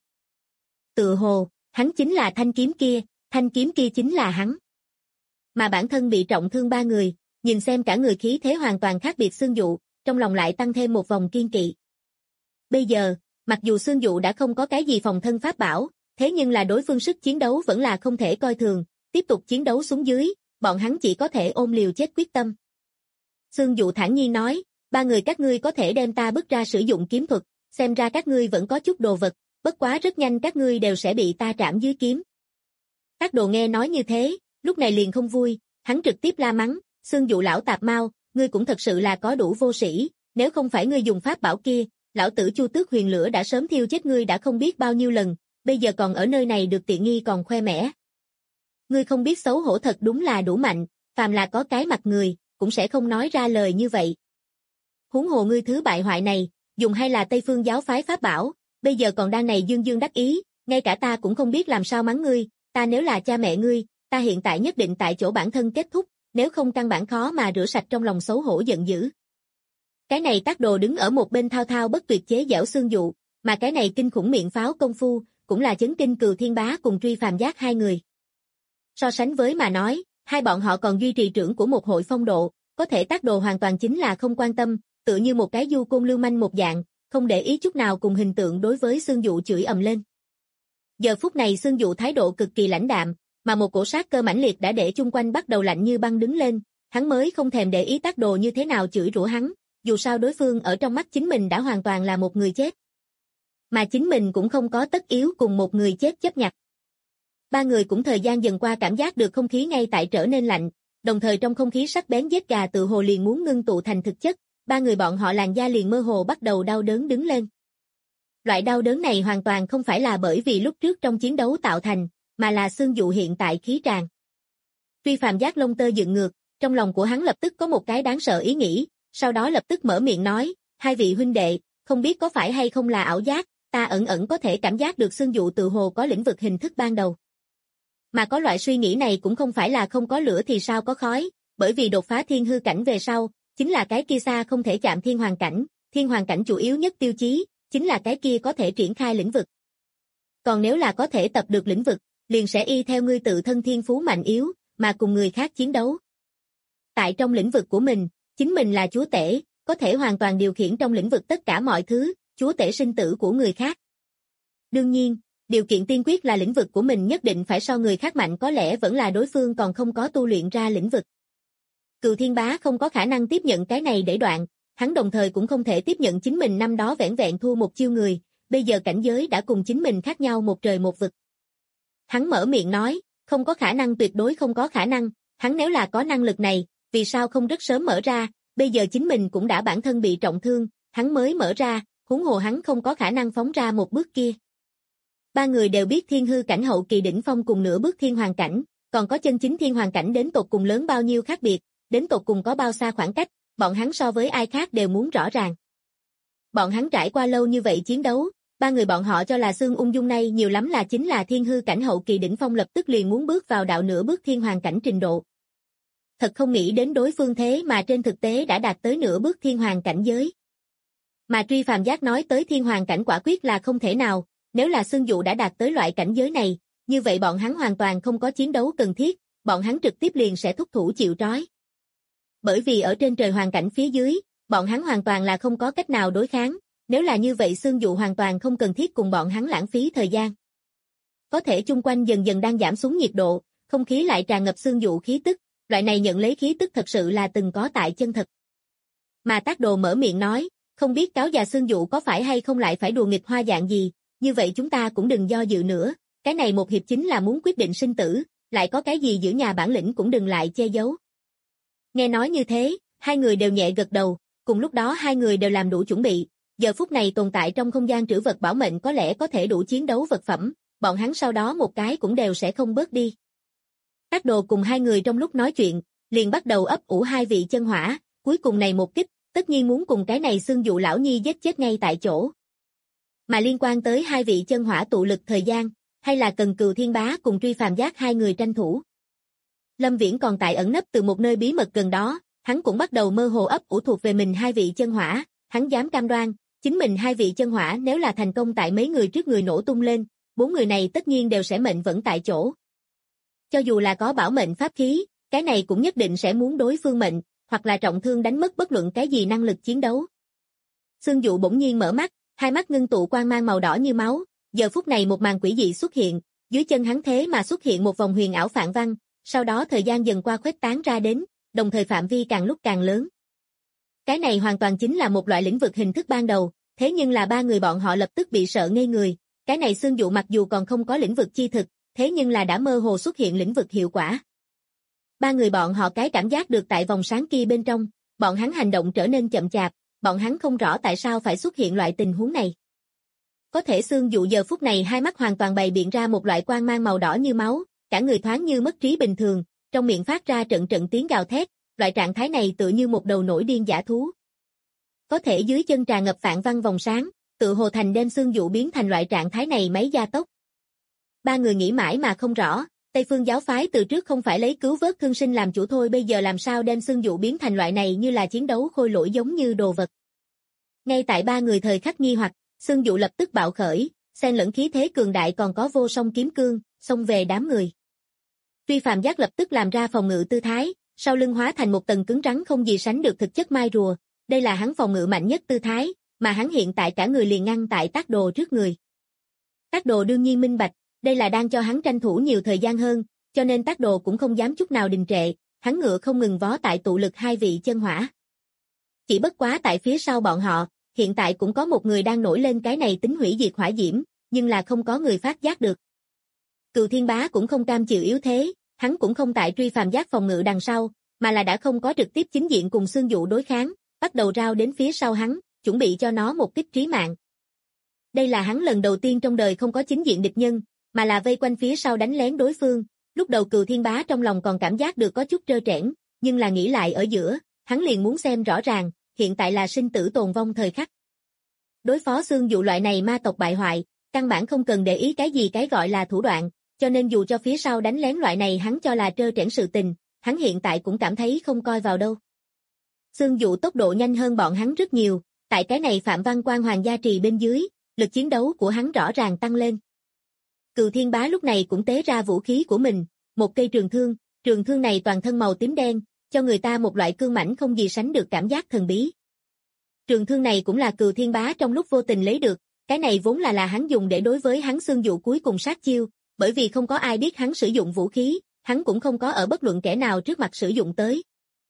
Tự hồ, hắn chính là thanh kiếm kia chính là hắn. Mà bản thân bị trọng thương 3 người, nhìn xem cả người khí thế hoàn toàn khác biệt Xương Dụ, trong lòng lại tăng thêm một vòng kiên kỵ. Bây giờ, mặc dù Xương Dụ đã không có cái gì phòng thân pháp bảo, thế nhưng là đối phương sức chiến đấu vẫn là không thể coi thường, tiếp tục chiến đấu xuống dưới, bọn hắn chỉ có thể ôm liều chết quyết tâm. Xương Dụ thản nhiên nói, 3 người các ngươi có thể đem ta bức ra sử dụng kiếm thuật, xem ra các ngươi vẫn có chút đồ vật, bất quá rất nhanh các ngươi đều sẽ bị ta trảm dưới kiếm. Các đồ nghe nói như thế, lúc này liền không vui, hắn trực tiếp la mắng, Xương Dụ lão tạp mau, ngươi cũng thật sự là có đủ vô sĩ, nếu không phải ngươi dùng pháp bảo kia, lão tử Chu Tước Huyền Lửa đã sớm thiêu chết ngươi đã không biết bao nhiêu lần, bây giờ còn ở nơi này được tiện nghi còn khoe mẽ. Ngươi không biết xấu hổ thật đúng là đủ mạnh, phàm là có cái mặt người, cũng sẽ không nói ra lời như vậy. Huống hồ ngươi thứ bại hoại này, dùng hay là Tây Phương giáo phái pháp bảo, bây giờ còn đang này dương dương đắc ý, ngay cả ta cũng không biết làm sao mắng ngươi, ta nếu là cha mẹ ngươi, ta hiện tại nhất định tại chỗ bản thân kết thúc, nếu không căn bản khó mà rửa sạch trong lòng xấu hổ giận dữ. Cái này Tác Đồ đứng ở một bên thao thao bất tuyệt chế giễu Xương Dụ, mà cái này kinh khủng miệng pháo công phu, cũng là chấn kinh Cừu Thiên Bá cùng Truy Phàm Giác hai người. So sánh với mà nói, hai bọn họ còn duy trì trưởng của một hội phong độ, có thể Tác Đồ hoàn toàn chính là không quan tâm, tựa như một cái du côn lưu manh một dạng, không để ý chút nào cùng hình tượng đối với Xương Dụ chửi ầm lên. Giờ phút này Xương Dụ thái độ cực kỳ lãnh đạm, mà một cổ sát cơ mãnh liệt đã để chung quanh bắt đầu lạnh như băng đứng lên, hắn mới không thèm để ý Tác Đồ như thế nào chửi rủa hắn, dù sao đối phương ở trong mắt chính mình đã hoàn toàn là một người chết. Mà chính mình cũng không có tất yếu cùng một người chết chấp nhặt. Ba người cũng thời gian dần qua cảm giác được không khí ngay tại trở nên lạnh, đồng thời trong không khí sắc bén giết gà tự hồ liền muốn ngưng tụ thành thực chất, ba người bọn họ làn da liền mơ hồ bắt đầu đau đớn đứng lên. Loại đau đớn này hoàn toàn không phải là bởi vì lúc trước trong chiến đấu tạo thành, mà là Xương Dụ hiện tại khí tràn. Truy Phàm Giác lông tơ dựng ngược, trong lòng của hắn lập tức có một cái đáng sợ ý nghĩ, sau đó lập tức mở miệng nói, hai vị huynh đệ, không biết có phải hay không là ảo giác, ta ẩn ẩn có thể cảm giác được Xương Dụ tự hồ có lĩnh vực hình thức ban đầu. Mà có loại suy nghĩ này cũng không phải là không có lửa thì sao có khói, bởi vì đột phá thiên hư cảnh về sau, chính là cái kia xa không thể chạm thiên hoàng cảnh chủ yếu nhất tiêu chí, chính là cái kia có thể triển khai lĩnh vực. Còn nếu là có thể tập được lĩnh vực, liền sẽ y theo ngươi tự thân thiên phú mạnh yếu, mà cùng người khác chiến đấu. Tại trong lĩnh vực của mình, chính mình là chúa tể, có thể hoàn toàn điều khiển trong lĩnh vực tất cả mọi thứ, chúa tể sinh tử của người khác. Đương nhiên, điều kiện tiên quyết là lĩnh vực của mình nhất định phải so người khác mạnh, có lẽ vẫn là đối phương còn không có tu luyện ra lĩnh vực. Cừu Thiên Bá không có khả năng tiếp nhận cái này để đoạn, hắn đồng thời cũng không thể tiếp nhận chính mình năm đó vẻn vẹn thua một chiêu người, bây giờ cảnh giới đã cùng chính mình khác nhau một trời một vực. Hắn mở miệng nói, không có khả năng, tuyệt đối không có khả năng, hắn nếu là có năng lực này, vì sao không rất sớm mở ra, bây giờ chính mình cũng đã bản thân bị trọng thương, hắn mới mở ra, huống hồ hắn không có khả năng phóng ra một bước kia. Ba người đều biết thiên hư cảnh hậu kỳ đỉnh phong cùng nửa bước thiên hoàng cảnh, còn có chân chính thiên hoàng cảnh đến tột cùng lớn bao nhiêu khác biệt, đến tột cùng có bao xa khoảng cách, bọn hắn so với ai khác đều muốn rõ ràng. Bọn hắn trải qua lâu như vậy chiến đấu, ba người bọn họ cho là Xương Ung Dung này nhiều lắm là chính là thiên hư cảnh hậu kỳ đỉnh phong lập tức liền muốn bước vào đạo nửa bước thiên hoàng cảnh trình độ. Thật không nghĩ đến đối phương thế mà trên thực tế đã đạt tới nửa bước thiên hoàng cảnh giới. Mà Truy Phàm Giác nói tới thiên hoàng cảnh quả quyết là không thể nào, nếu là Xương Dụ đã đạt tới loại cảnh giới này, như vậy bọn hắn hoàn toàn không có chiến đấu cần thiết, bọn hắn trực tiếp liền sẽ thúc thủ chịu trói. Bởi vì ở trên trời hoàng cảnh phía dưới, bọn hắn hoàn toàn là không có cách nào đối kháng, nếu là như vậy Xương Dụ hoàn toàn không cần thiết cùng bọn hắn lãng phí thời gian. Có thể chung quanh dần dần đang giảm xuống nhiệt độ, không khí lại tràn ngập Xương Dụ khí tức, loại này nhận lấy khí tức thật sự là từng có tại chân thật. Mà Tác Đồ mở miệng nói, không biết cáo già Xương Dụ có phải hay không lại phải đùa nghịch hoa dạng gì, như vậy chúng ta cũng đừng do dự nữa, cái này một hiệp chính là muốn quyết định sinh tử, lại có cái gì giữ nhà bản lĩnh cũng đừng lại che giấu. Nghe nói như thế, hai người đều nhẹ gật đầu, cùng lúc đó hai người đều làm đủ chuẩn bị, giờ phút này tồn tại trong không gian trữ vật bảo mệnh có lẽ có thể đủ chiến đấu vật phẩm, bọn hắn sau đó một cái cũng đều sẽ không bớt đi. Tác Đồ cùng hai người trong lúc nói chuyện, liền bắt đầu ấp ủ hai vị chân hỏa, cuối cùng này một kích, tất nhiên muốn cùng cái này Xương Dụ lão nhi giết chết ngay tại chỗ. Mà liên quan tới hai vị chân hỏa tụ lực thời gian, hay là cần Cừu Thiên Bá cùng Truy Phàm Giác hai người tranh thủ. Lâm Viễn còn tại ẩn nấp từ một nơi bí mật gần đó, hắn cũng bắt đầu mơ hồ ấp ủ thuộc về mình hai vị chân hỏa, hắn dám cam đoan, chính mình hai vị chân hỏa nếu là thành công tại mấy người trước người nổ tung lên, bốn người này tất nhiên đều sẽ mệnh vẫn tại chỗ. Cho dù là có bảo mệnh pháp khí, cái này cũng nhất định sẽ muốn đối phương mệnh, hoặc là trọng thương đánh mất bất luận cái gì năng lực chiến đấu. Xương Dụ bỗng nhiên mở mắt, hai mắt ngưng tụ quang mang màu đỏ như máu, giờ phút này một màn quỷ dị xuất hiện, dưới chân hắn thế mà xuất hiện một vòng huyền ảo phạn văn, sau đó thời gian dần qua khuếch tán ra đến, đồng thời phạm vi càng lúc càng lớn. Cái này hoàn toàn chính là một loại lĩnh vực hình thức ban đầu, thế nhưng là ba người bọn họ lập tức bị sợ ngây người, cái này Xương Dụ mặc dù còn không có lĩnh vực chi thực, thế nhưng là đã mơ hồ xuất hiện lĩnh vực hiệu quả. Ba người bọn họ cái cảm giác được tại vòng sáng kia bên trong, bọn hắn hành động trở nên chậm chạp, bọn hắn không rõ tại sao phải xuất hiện loại tình huống này. Có thể Xương Dụ giờ phút này hai mắt hoàn toàn bày biện ra một loại quang mang màu đỏ như máu, cả người thoáng như mất trí bình thường, trong miệng phát ra trận trận tiếng gào thét, loại trạng thái này tựa như một đầu nổi điên dã thú. Có thể dưới chân tràn ngập phản văn vòng sáng, tựa hồ thành đem xương dụ biến thành loại trạng thái này máy gia tốc. Ba người nghĩ mãi mà không rõ, Tây Phương giáo phái từ trước không phải lấy cứu vớt thương sinh làm chủ thôi, bây giờ làm sao đem xương dụ biến thành loại này như là chiến đấu khôi lỗi giống như đồ vật. Ngay tại ba người thời khắc nghi hoặc, xương dụ lập tức bạo khởi, xen lẫn khí thế cường đại còn có vô song kiếm cương, xông về đám người. Truy Phàm Giác lập tức làm ra phòng ngự tư thái, sau lưng hóa thành một tầng cứng rắn không gì sánh được thực chất mai rùa, đây là hắn phòng ngự mạnh nhất tư thái, mà hắn hiện tại cả người liền ngăn tại Tác Đồ trước người. Tác Đồ đương nhiên minh bạch, đây là đang cho hắn tranh thủ nhiều thời gian hơn, cho nên Tác Đồ cũng không dám chút nào đình trệ, hắn ngựa không ngừng vó tại tụ lực hai vị chân hỏa. Chỉ bất quá tại phía sau bọn họ, hiện tại cũng có một người đang nổi lên cái này tính hủy diệt hỏa diễm, nhưng là không có người phát giác được. Cừu Thiên Bá cũng không cam chịu yếu thế, hắn cũng không tại Truy Phàm Giác phòng ngự đằng sau, mà là đã không có trực tiếp chính diện cùng xương dụ đối kháng, bắt đầu rao đến phía sau hắn, chuẩn bị cho nó một kích trí mạng. Đây là hắn lần đầu tiên trong đời không có chính diện địch nhân, mà là vây quanh phía sau đánh lén đối phương. Lúc đầu Cừu Thiên Bá trong lòng còn cảm giác được có chút trơ trẽn, nhưng là nghĩ lại ở giữa, hắn liền muốn xem rõ ràng, hiện tại là sinh tử tồn vong thời khắc. Đối phó xương dụ loại này ma tộc bại hoại, căn bản không cần để ý cái gì cái gọi là thủ đoạn, cho nên dù cho phía sau đánh lén loại này hắn cho là trơ trẽn sự tình, hắn hiện tại cũng cảm thấy không coi vào đâu. Xương dụ tốc độ nhanh hơn bọn hắn rất nhiều, tại cái này Phạm Văn Quang Hoàng gia trì bên dưới, lực chiến đấu của hắn rõ ràng tăng lên. Cừu Thiên Bá lúc này cũng tế ra vũ khí của mình, một cây trường thương này toàn thân màu tím đen, cho người ta một loại cương mãnh không gì sánh được cảm giác thần bí. Trường thương này cũng là Cừu Thiên Bá trong lúc vô tình lấy được, cái này vốn là hắn dùng để đối với hắn xương dụ cuối cùng sát chiêu, bởi vì không có ai biết hắn sử dụng vũ khí, hắn cũng không có ở bất luận kẻ nào trước mặt sử dụng tới.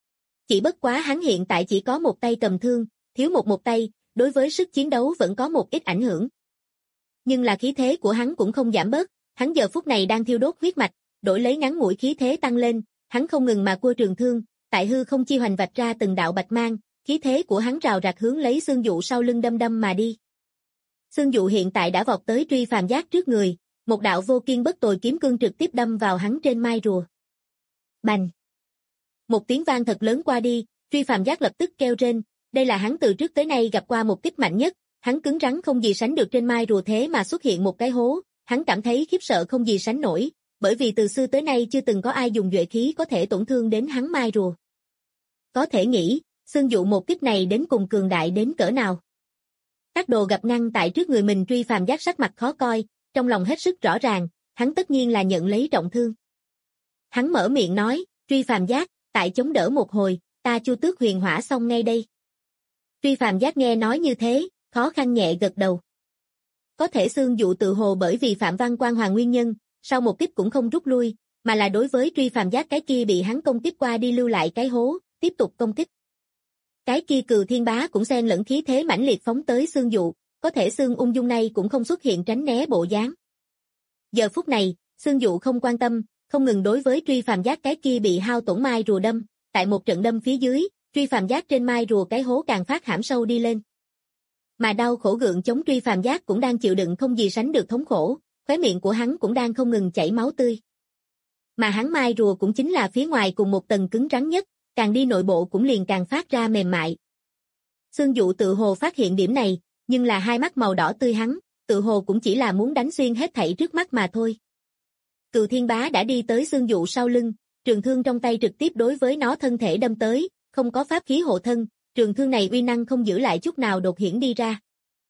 Chỉ bất quá hắn hiện tại chỉ có một tay cầm thương, thiếu một tay, đối với sức chiến đấu vẫn có một ít ảnh hưởng. Nhưng là khí thế của hắn cũng không giảm bớt, hắn giờ phút này đang thiêu đốt huyết mạch, đổi lấy ngắn ngủi khí thế tăng lên, hắn không ngừng mà cua trường thương, tại hư không chi hoành vạch ra từng đạo bạch mang, khí thế của hắn rào rạc hướng lấy xương dụ sau lưng đâm mà đi. Xương dụ hiện tại đã vọt tới Truy Phàm Giác trước người, một đạo vô kiên bất tồi kiếm cương trực tiếp đâm vào hắn trên mai rùa. Bành! Một tiếng vang thật lớn qua đi, Truy Phàm Giác lập tức kêu rên, đây là hắn từ trước tới nay gặp qua một kích mạnh nhất, hắn cứng rắn không gì sánh được trên mai rùa thế mà xuất hiện một cái hố, hắn cảm thấy khiếp sợ không gì sánh nổi, bởi vì từ xưa tới nay chưa từng có ai dùng duệ khí có thể tổn thương đến hắn mai rùa. Có thể nghĩ, xương dụ một kích này đến cùng cường đại đến cỡ nào. Tác Đồ gặp ngăn tại trước người mình Truy Phàm Giác sắc mặt khó coi, trong lòng hết sức rõ ràng, hắn tất nhiên là nhận lấy trọng thương. Hắn mở miệng nói, Truy Phàm Giác, tại chống đỡ một hồi, ta Chu Tước Huyền Hỏa xong ngay đây. Truy Phàm Giác nghe nói như thế, khó khăn nhẹ gật đầu. Có thể xương dụ tự hồ bởi vì Phạm Văn Quang Hoàng nguyên nhân, sau một kích cũng không rút lui, mà là đối với Truy Phàm Giác cái kia bị hắn công kích qua đi lưu lại cái hố, tiếp tục công kích. Cái kia Cừu Thiên Bá cũng xen lẫn khí thế mãnh liệt phóng tới xương dụ, có thể xương ung dung này cũng không xuất hiện tránh né bộ dáng. Giờ phút này, xương dụ không quan tâm, không ngừng đối với Truy Phàm Giác cái kia bị hao tổn mai rùa đâm, tại một trận đâm phía dưới, Truy Phàm Giác trên mai rùa cái hố càng phát hãm sâu đi lên. Mà đau khổ gượng chống Truy Phàm Giác cũng đang chịu đựng không gì sánh được thống khổ, khóe miệng của hắn cũng đang không ngừng chảy máu tươi. Mà hắn mai rùa cũng chính là phía ngoài cùng một tầng cứng rắn nhất, càng đi nội bộ cũng liền càng phát ra mềm mại. Xương dụ tự hồ phát hiện điểm này, nhưng là hai mắt màu đỏ tươi hắn, tự hồ cũng chỉ là muốn đánh xuyên hết thảy trước mắt mà thôi. Cừu Thiên Bá đã đi tới xương dụ sau lưng, trường thương trong tay trực tiếp đối với nó thân thể đâm tới, không có pháp khí hộ thân, trường thương này uy năng không giữ lại chút nào đột hiển đi ra.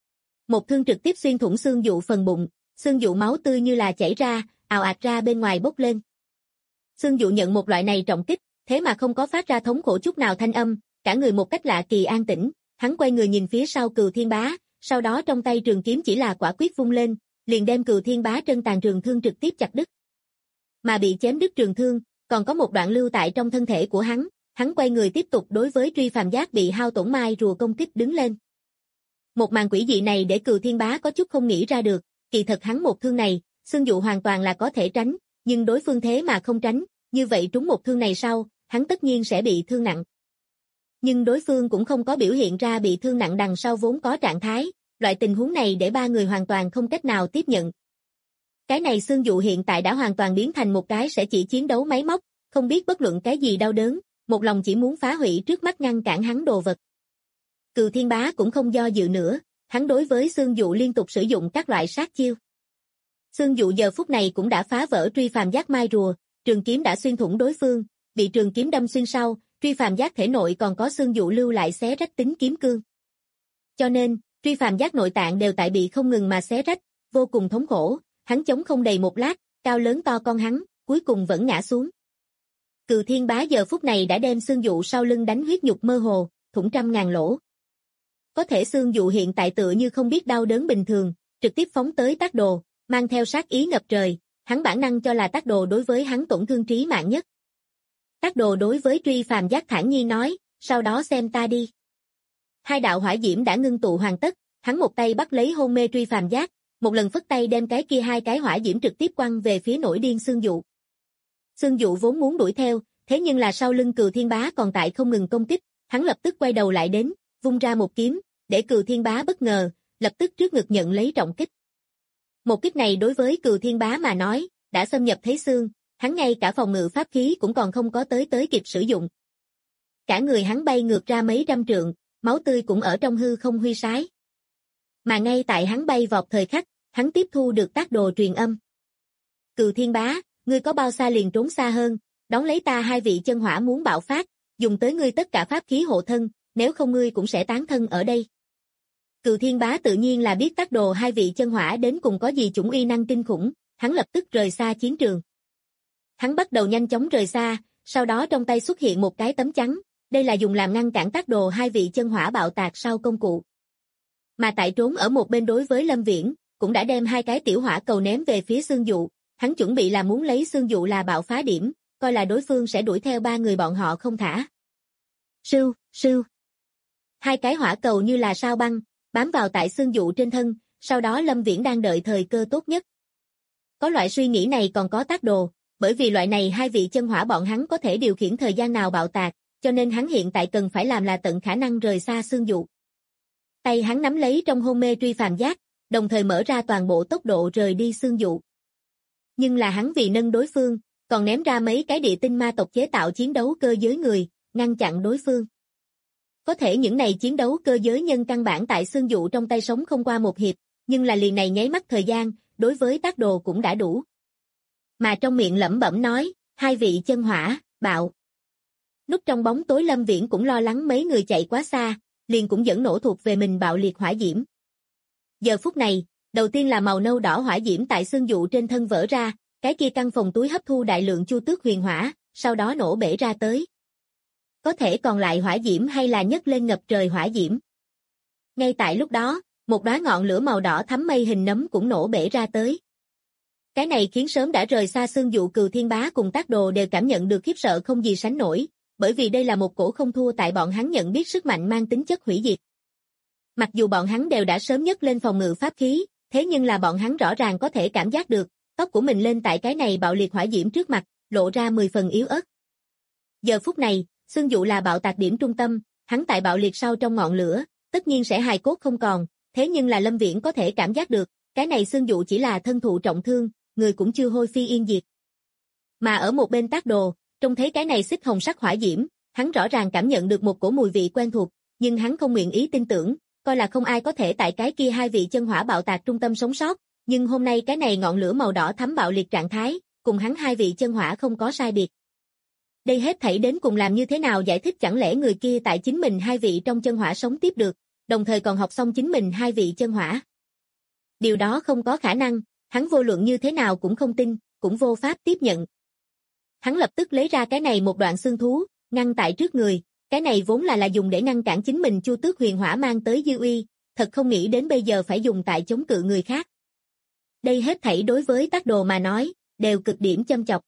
Một thương trực tiếp xuyên thủng xương dụ phần bụng, xương dụ máu tươi như là chảy ra, ào ạt ra bên ngoài bốc lên. Xương dụ nhận một loại này trọng kích, thế mà không có phát ra thống khổ chút nào thanh âm, cả người một cách lạ kỳ an tĩnh, hắn quay người nhìn phía sau Cừu Thiên Bá, sau đó trong tay trường kiếm chỉ là quả quyết vung lên, liền đem Cừu Thiên Bá trên tàn trường thương trực tiếp chặt đứt. Mà bị chém đứt trường thương, còn có một đoạn lưu tại trong thân thể của hắn quay người tiếp tục đối với Truy Phàm Giác bị hao tổn mai rùa công kích đứng lên. Một màn quỷ dị này để Cừu Thiên Bá có chút không nghĩ ra được, kỳ thật hắn một thương này, xương dụ hoàn toàn là có thể tránh, nhưng đối phương thế mà không tránh, như vậy trúng một thương này sau, hắn tất nhiên sẽ bị thương nặng. Nhưng đối phương cũng không có biểu hiện ra bị thương nặng đằng sau vốn có trạng thái, loại tình huống này để ba người hoàn toàn không cách nào tiếp nhận. Cái này xương dụ hiện tại đã hoàn toàn biến thành một cái sẽ chỉ chiến đấu máy móc, không biết bất luận cái gì đau đớn, một lòng chỉ muốn phá hủy trước mắt ngăn cản hắn đồ vật. Cừu Thiên Bá cũng không do dự nữa, hắn đối với Xương Dụ liên tục sử dụng các loại sát chiêu. Xương Dụ giờ phút này cũng đã phá vỡ Truy Phàm Giác mai rùa, trường kiếm đã xuyên thủng đối phương, bị trường kiếm đâm xuyên sau, Truy Phàm Giác thể nội còn có Xương Dụ lưu lại xé rách tính kiếm cương. Cho nên, Truy Phàm Giác nội tạng đều tại bị không ngừng mà xé rách, vô cùng thống khổ, hắn chống không đầy một lát, cao lớn to con hắn, cuối cùng vẫn ngã xuống. Cừu Thiên Bá giờ phút này đã đem Xương Dụ sau lưng đánh huyết nhục mơ hồ, thủng trăm ngàn lỗ. Có thể Xương Dụ hiện tại tựa như không biết đau đớn bình thường, trực tiếp phóng tới Tác Đồ, mang theo sát ý ngập trời, hắn bản năng cho là Tác Đồ đối với hắn tổn thương trí mạng nhất. Tác Đồ đối với Truy Phàm Giác thản nhiên nói, sau đó xem ta đi. Hai đạo hỏa diễm đã ngưng tụ hoàn tất, hắn một tay bắt lấy hôn mê Truy Phàm Giác, một lần phất tay đem cái kia hai cái hỏa diễm trực tiếp quăng về phía nổi điên Xương Dụ. Xương Dụ vốn muốn đuổi theo, thế nhưng là sau lưng Cừu Thiên Bá còn tại không ngừng công kích, hắn lập tức quay đầu lại đến, vung ra một kiếm, để Cừu Thiên Bá bất ngờ, lập tức trước ngực nhận lấy trọng kích. Một kích này đối với Cừu Thiên Bá mà nói, đã xâm nhập thấy xương, hắn ngay cả phòng ngự pháp khí cũng còn không có tới kịp sử dụng. Cả người hắn bay ngược ra mấy trăm trượng, máu tươi cũng ở trong hư không huy sái. Mà ngay tại hắn bay vọt thời khắc, hắn tiếp thu được Tác Đồ truyền âm. Cừu Thiên Bá, ngươi có bao xa liền trốn xa hơn, đón lấy ta hai vị chân hỏa muốn bạo phát, dùng tới ngươi tất cả pháp khí hộ thân, nếu không ngươi cũng sẽ tán thân ở đây. Cừu Thiên Bá tự nhiên là biết Tác Đồ hai vị chân hỏa đến cùng có gì chủng uy năng kinh khủng, hắn lập tức rời xa chiến trường. Hắn bắt đầu nhanh chóng rời xa, sau đó trong tay xuất hiện một cái tấm chắn, đây là dùng làm ngăn cản Tác Đồ hai vị chân hỏa bạo tạc sau công cụ. Mà tại trốn ở một bên đối với Lâm Viễn, cũng đã đem hai cái tiểu hỏa cầu ném về phía Xương Dụ, hắn chuẩn bị là muốn lấy Xương Dụ là bạo phá điểm, coi là đối phương sẽ đuổi theo ba người bọn họ không thả. Sưu, sưu. Hai cái hỏa cầu như là sao băng, bám vào tại Xương Dụ trên thân, sau đó Lâm Viễn đang đợi thời cơ tốt nhất. Có loại suy nghĩ này còn có Tác Đồ, bởi vì loại này hai vị chân hỏa bọn hắn có thể điều khiển thời gian nào bạo tạc, cho nên hắn hiện tại cần phải làm là tận khả năng rời xa Xương Dụ. Tay hắn nắm lấy trong hôn mê Truy Phàm Giác, đồng thời mở ra toàn bộ tốc độ rời đi Xương Dụ. Nhưng là hắn vì nâng đối phương, còn ném ra mấy cái địa tinh ma tộc chế tạo chiến đấu cơ giới người, ngăn chặn đối phương. Có thể những này chiến đấu cơ giới nhân căn bản tại Xương Dụ trong tay sống không qua một hiệp, nhưng là liền này nháy mắt thời gian, đối với Tác Đồ cũng đã đủ. Mà trong miệng lẩm bẩm nói, hai vị chân hỏa, bạo. Núp trong bóng tối Lâm Viễn cũng lo lắng mấy người chạy quá xa, liền cũng dẫn nổ thuộc về mình bạo liệt hỏa diễm. Giờ phút này, đầu tiên là màu nâu đỏ hỏa diễm tại Xương Dụ trên thân vỡ ra, cái kia căn phòng túi hấp thu đại lượng Chu Tước huyền hỏa, sau đó nổ bể ra tới. Có thể còn lại hỏa diễm hay là nhấc lên ngập trời hỏa diễm. Ngay tại lúc đó, một đóa ngọn lửa màu đỏ thắm mây hình nấm cũng nổ bể ra tới. Cái này khiến sớm đã rời xa Xương Dụ Cừu Thiên Bá cùng Tác Đồ đều cảm nhận được khiếp sợ không gì sánh nổi, bởi vì đây là một cổ không thua tại bọn hắn nhận biết sức mạnh mang tính chất hủy diệt. Mặc dù bọn hắn đều đã sớm nhấc lên phòng ngự pháp khí, thế nhưng là bọn hắn rõ ràng có thể cảm giác được, tóc của mình lên tại cái này bạo liệt hỏa diễm trước mặt, lộ ra 10 phần yếu ớt. Giờ phút này, Xương Dụ là bạo tạc điểm trung tâm, hắn tại bạo liệt sau trong ngọn lửa, tất nhiên sẽ hài cốt không còn, thế nhưng là Lâm Viễn có thể cảm giác được, cái này Xương Dụ chỉ là thân thụ trọng thương, người cũng chưa hôi phi yên diệt. Mà ở một bên Tác Đồ, trông thấy cái này xích hồng sắc hỏa diễm, hắn rõ ràng cảm nhận được một cổ mùi vị quen thuộc, nhưng hắn không nguyện ý tin tưởng, coi là không ai có thể tại cái kia hai vị chân hỏa bạo tạc trung tâm sống sót, nhưng hôm nay cái này ngọn lửa màu đỏ thắm bạo liệt trạng thái, cùng hắn hai vị chân hỏa không có sai biệt. Đây hết thảy đến cùng làm như thế nào giải thích, chẳng lẽ người kia tại chính mình hai vị trong chân hỏa sống tiếp được, đồng thời còn học xong chính mình hai vị chân hỏa. Điều đó không có khả năng, hắn vô luận như thế nào cũng không tin, cũng vô pháp tiếp nhận. Hắn lập tức lấy ra cái này một đoạn xương thú, ngăn tại trước người, cái này vốn là dùng để ngăn cản chính mình Chu Tước huyền hỏa mang tới dư uy, thật không nghĩ đến bây giờ phải dùng tại chống cự người khác. Đây hết thảy đối với Tác Đồ mà nói, đều cực điểm châm chọc.